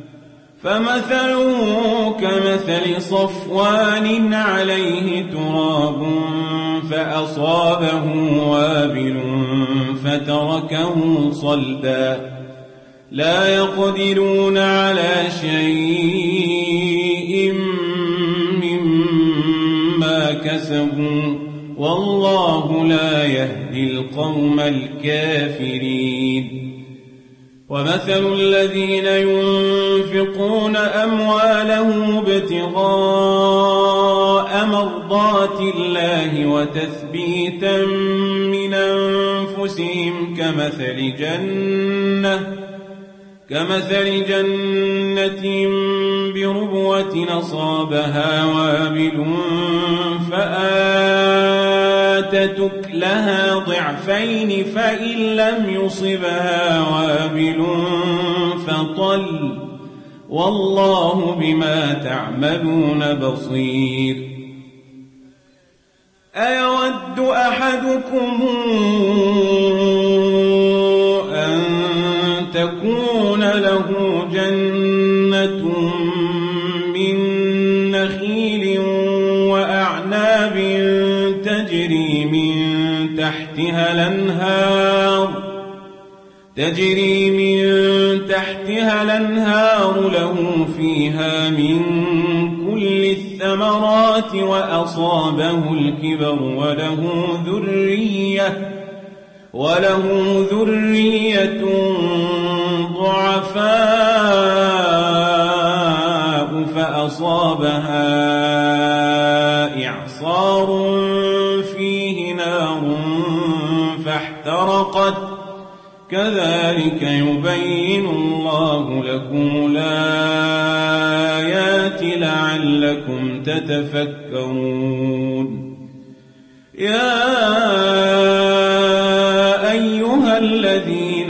فمثله كمثل صفوان عليه تراب فأصابه وابل فتركه صلدا لا يقدرون على شيء مما كسبوا والله لا يهدي القوم الكافرين ومثل الذين ينفقون أموالهم ابتغاء مرضات الله وتثبيتا من أنفسهم كمثل جنة كمثل جنة بربوة أصابها وابل فآتت أكلها ضعفين فإن لم يصبها وابل فطل والله بما تعملون بصير أيود أحدكم أن تكون له جنة من نخيل وأعناب تجري من تحتها الأنهار تجري من تحتها الأنهار له فيها من كل الثمرات وأصابه الكبر وله ذرية وله ذرية ضعفاء فأصابها إعصار فيه نار فاحترقت كذلك يبين الله لكم الآيات لعلكم تتفكرون يا أيها الذين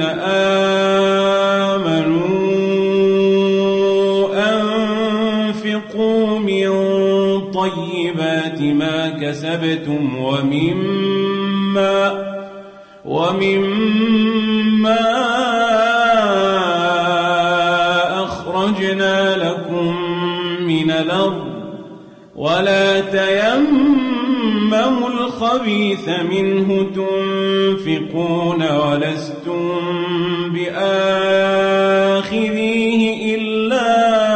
آمنوا أنفقوا من طيبات ما كسبتم ومما ومما أخرجنا لكم من الأرض ولا تيمموا الخبيث منه تنفقون ولستم بآخذيه إلا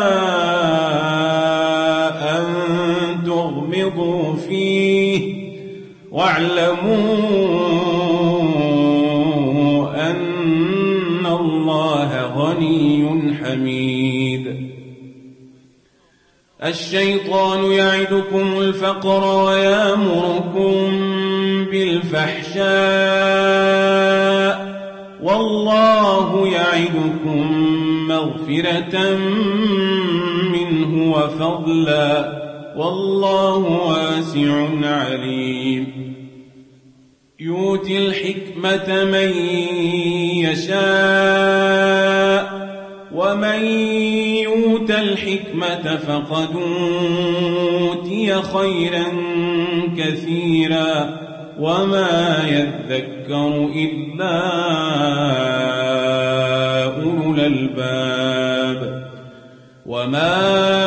أن تغمضوا فيه واعلموا أن الله غني حميد. الشيطان يعدكم الفقر ويأمركم بالفحشاء والله يعدكم مغفرة منه وفضلا والله واسع عليم. يؤتي الحكمة من يشاء ومن يؤت الحكمة فقد أوتي خيرا كثيرا وما يذكر إلا أولو الألباب. وما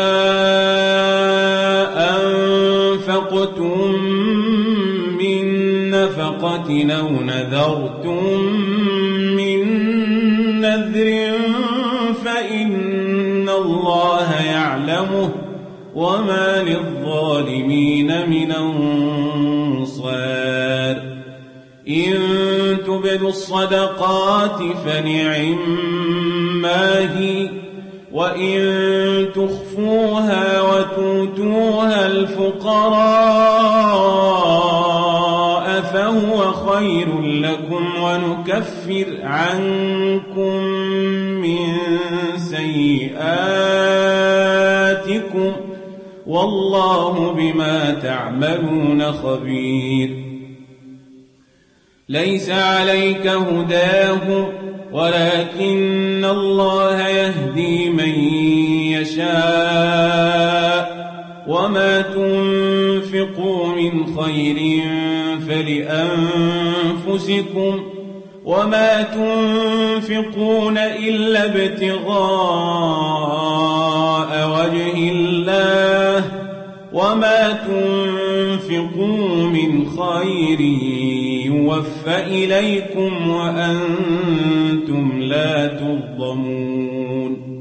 أنفقتم من نفقة أو نذرتم من نذر فإن الله يعلمه وما للظالمين من أنصار. إن تبدوا الصدقات فنعما هي وإن تخفوها وتؤتوها الفقراء فهو خير لكم ونكفر عنكم من سيئاتكم والله بما تعملون خبير. ليس عليك هداهم ولكن الله يهدي من يشاء وما تنفقوا من خير فلأنفسكم وما تنفقون إلا ابتغاء وجه الله وما تنفقوا من خير يوفى إليكم وأنتم لا تظلمون.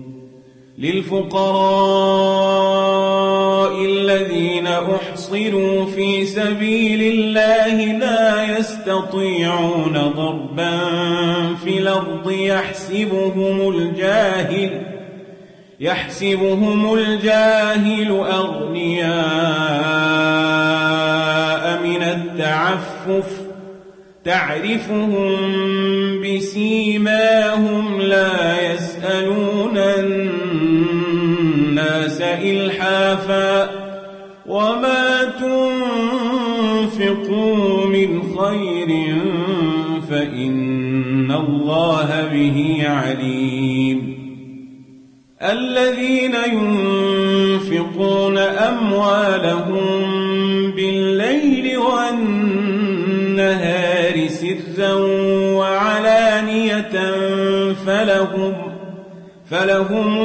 للفقراء الذين أحصروا في سبيل الله لا يستطيعون ضربا في الأرض يحسبهم الجاهل يحسبهم الجاهل أغنياء من التعفف تعرفهم بسيماهم لا يسألون الناس إلحافا وما تنفقوا من خير فإن الله به عليم. الذين ينفقون أموالهم بالليل والنهار سرا وعلانية فلهم فلهم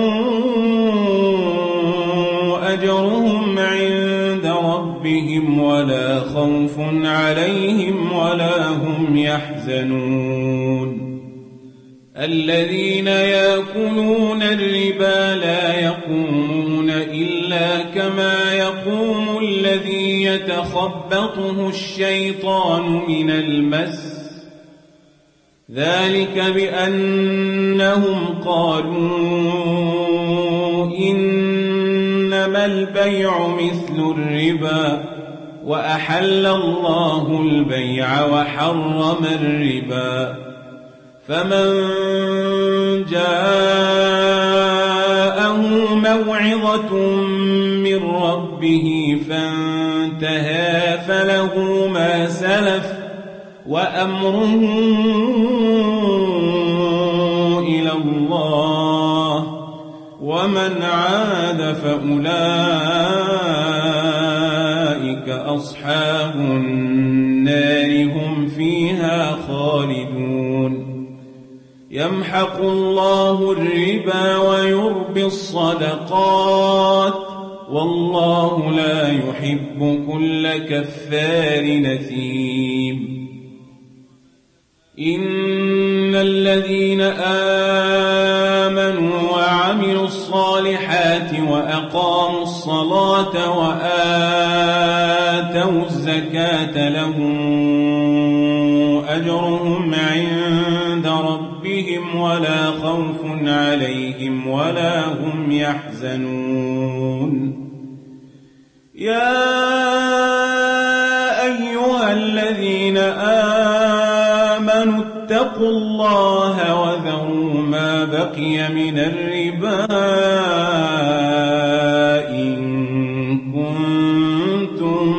أجرهم عند ربهم ولا خوف عليهم ولا هم يحزنون. الذين يأكلون الربا لا يقومون إلا كما يقوم الذي يتخبطه الشيطان من المس ذلك بأنهم قالوا إنما البيع مثل الربا وأحل الله البيع وحرم الربا. فمن جاءه موعظة من ربه فانتهى فله ما سلف وأمره إلى الله، ومن عاد فأولئك أصحاب النار هم فيها خالدون. يمحق الله الربا ويربي الصدقات، والله لا يحب كل كفار نثيم. إن الذين آمنوا وعملوا الصالحات وأقاموا الصلاة وآتوا الزكاة لهم أجرهم عند ربهم ولا خوف عليهم ولا هم يحزنون. يا أيها الذين آمنوا اتقوا الله وذروا ما بقي من الربا إن كنتم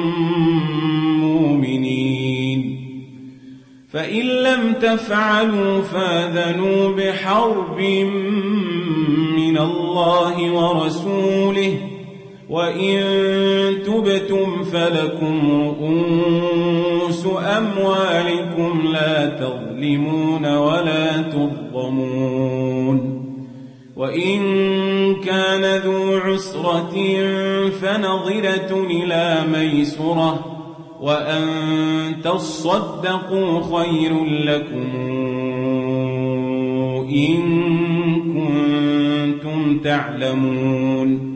مؤمنين، فإن لم تفعلوا فآذنوا بحرب من الله ورسوله، وإن تبتم فلكم رؤوس أموالكم لا تظلمون ولا تظلمون. وإن كان ذو عسرة فنظرة إلى ميسرة، وأن تصدقوا خير لكم إن كنتم تعلمون.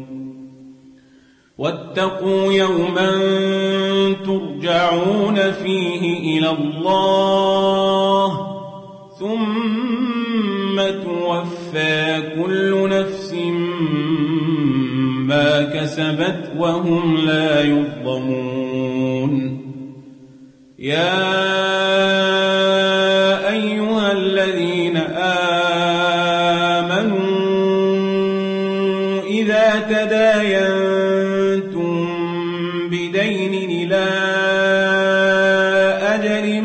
واتقوا يوما ترجعون فيه إلى الله، ثم توفى كل نفس ما كسبت وهم لا يظلمون. يا أيها الذين آمنوا إذا تداينتم بدين إلى أجل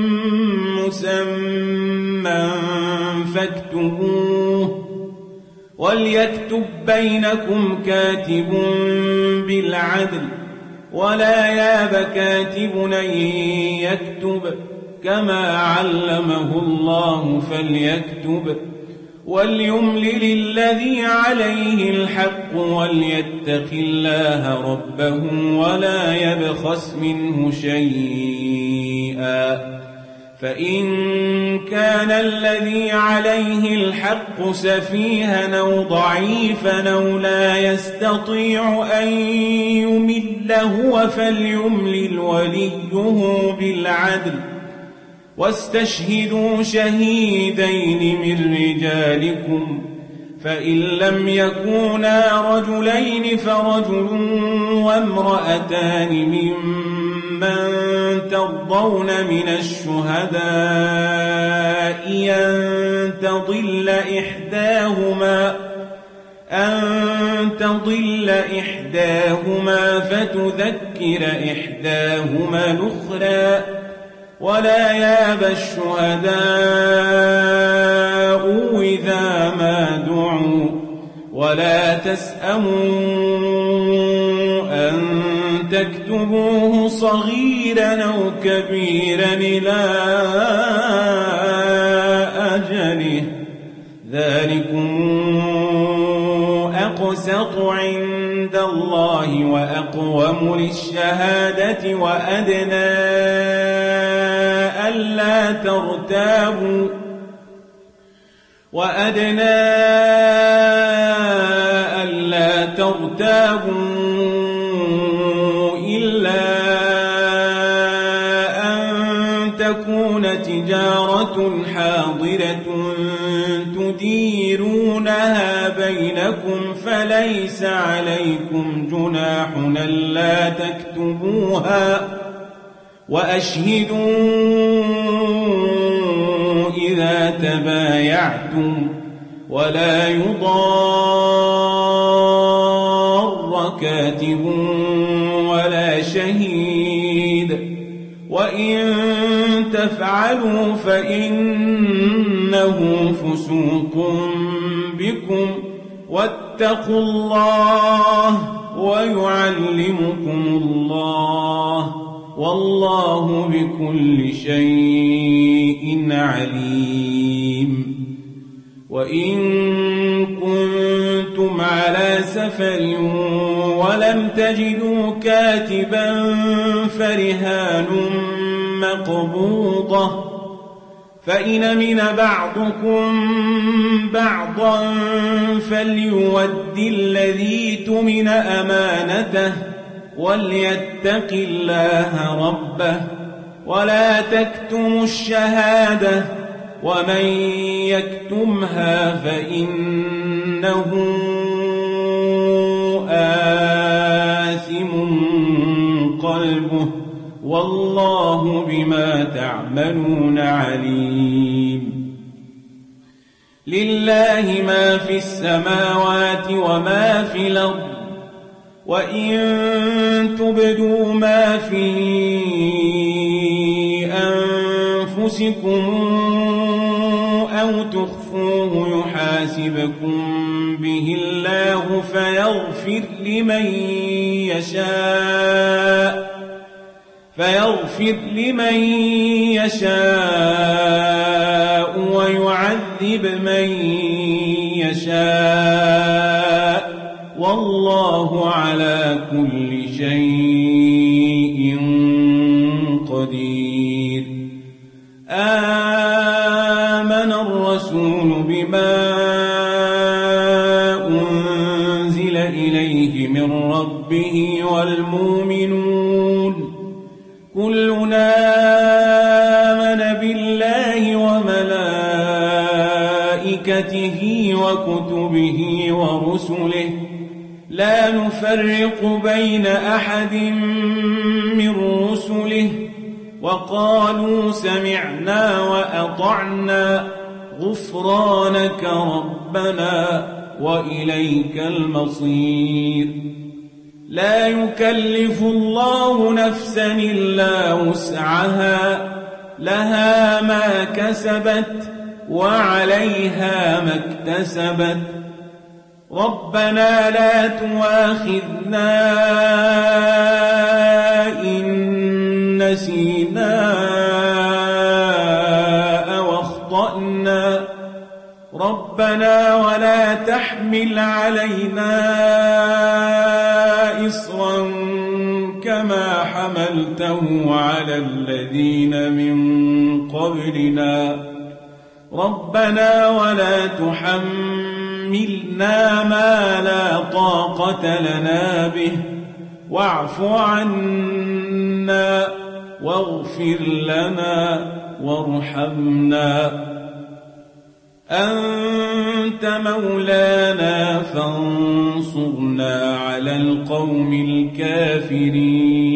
مسمى فاكتبوه، وليكتب بينكم كاتب بالعدل، ولا ياب كاتب أن يكتب كما علمه الله فليكتب، وليملل الذي عليه الحق وليتق الله ربه ولا يبخس منه شيئا. فإن كان الذي عليه الحق سفيها أو ضعيفا أو لا يستطيع أن يمل هو فليملل وليه بالعدل، واستشهدوا شهيدين من رجالكم، فإن لم يكونا رجلين فرجل وامرأتان ممن ترضون من الشهداء أن تضل إحداهما أن تضل إحداهما فتذكر إحداهما الأخرى، ولا ياب الشهداء إذا ما دعوا، ولا تسأموا أن تكتبوه صغيرا أو كبيرا إلى أجله، ذلكم أقسط عند الله وأقوم للشهادة وأدنى ألا ترتابوا وأدنى ألا ترتابوا إلا أن تكون تجارة حاضرة تديرونها بينكم فليس عليكم جناح ألا تكتبوها، وأشهدوا إذا تبايعتم، ولا يضار كاتب ولا شهيد، وإن تفعلوا فإنه فسوق بكم واتقوا الله ويعلمكم الله والله بكل شيء عليم. وإن كنتم على سفر ولم تجدوا كاتبا فرهان مقبوضة، فإن من بعضكم بعضا فليود الذي اؤتمن أمانته وليتق الله ربه ولا تكتموا الشهادة ومن يكتمها فإنه آثم قلبه والله بما تعملون عليم. لله ما في السماوات وما في الأرض، وإن تبدوا ما في أنفسكم أو تخفوه يحاسبكم به الله فيغفر لمن يشاء فيغفر لمن يشاء ويعذب من يشاء والله على كل شيء قدير. آمن الرسول بما أنزل إليه من ربه والمؤمنون كلنا آمن بالله وملائكته وكتبه ورسله لا نفرق بين أحد من رسله وقالوا سمعنا وأطعنا غفرانك ربنا وإليك المصير. لا يكلف الله نفسا إلا وسعها لها ما كسبت وعليها ما اكتسبت ربنا لا تؤاخذنا إن نسينا أو أخطأنا ربنا ولا تحمل علينا إصرا كما حملته على الذين من قبلنا ربنا ولا تحملنا ما لا طاقة لنا به واعف عنا واغفر لنا وارحمنا أنت مولانا فانصرنا على القوم الكافرين.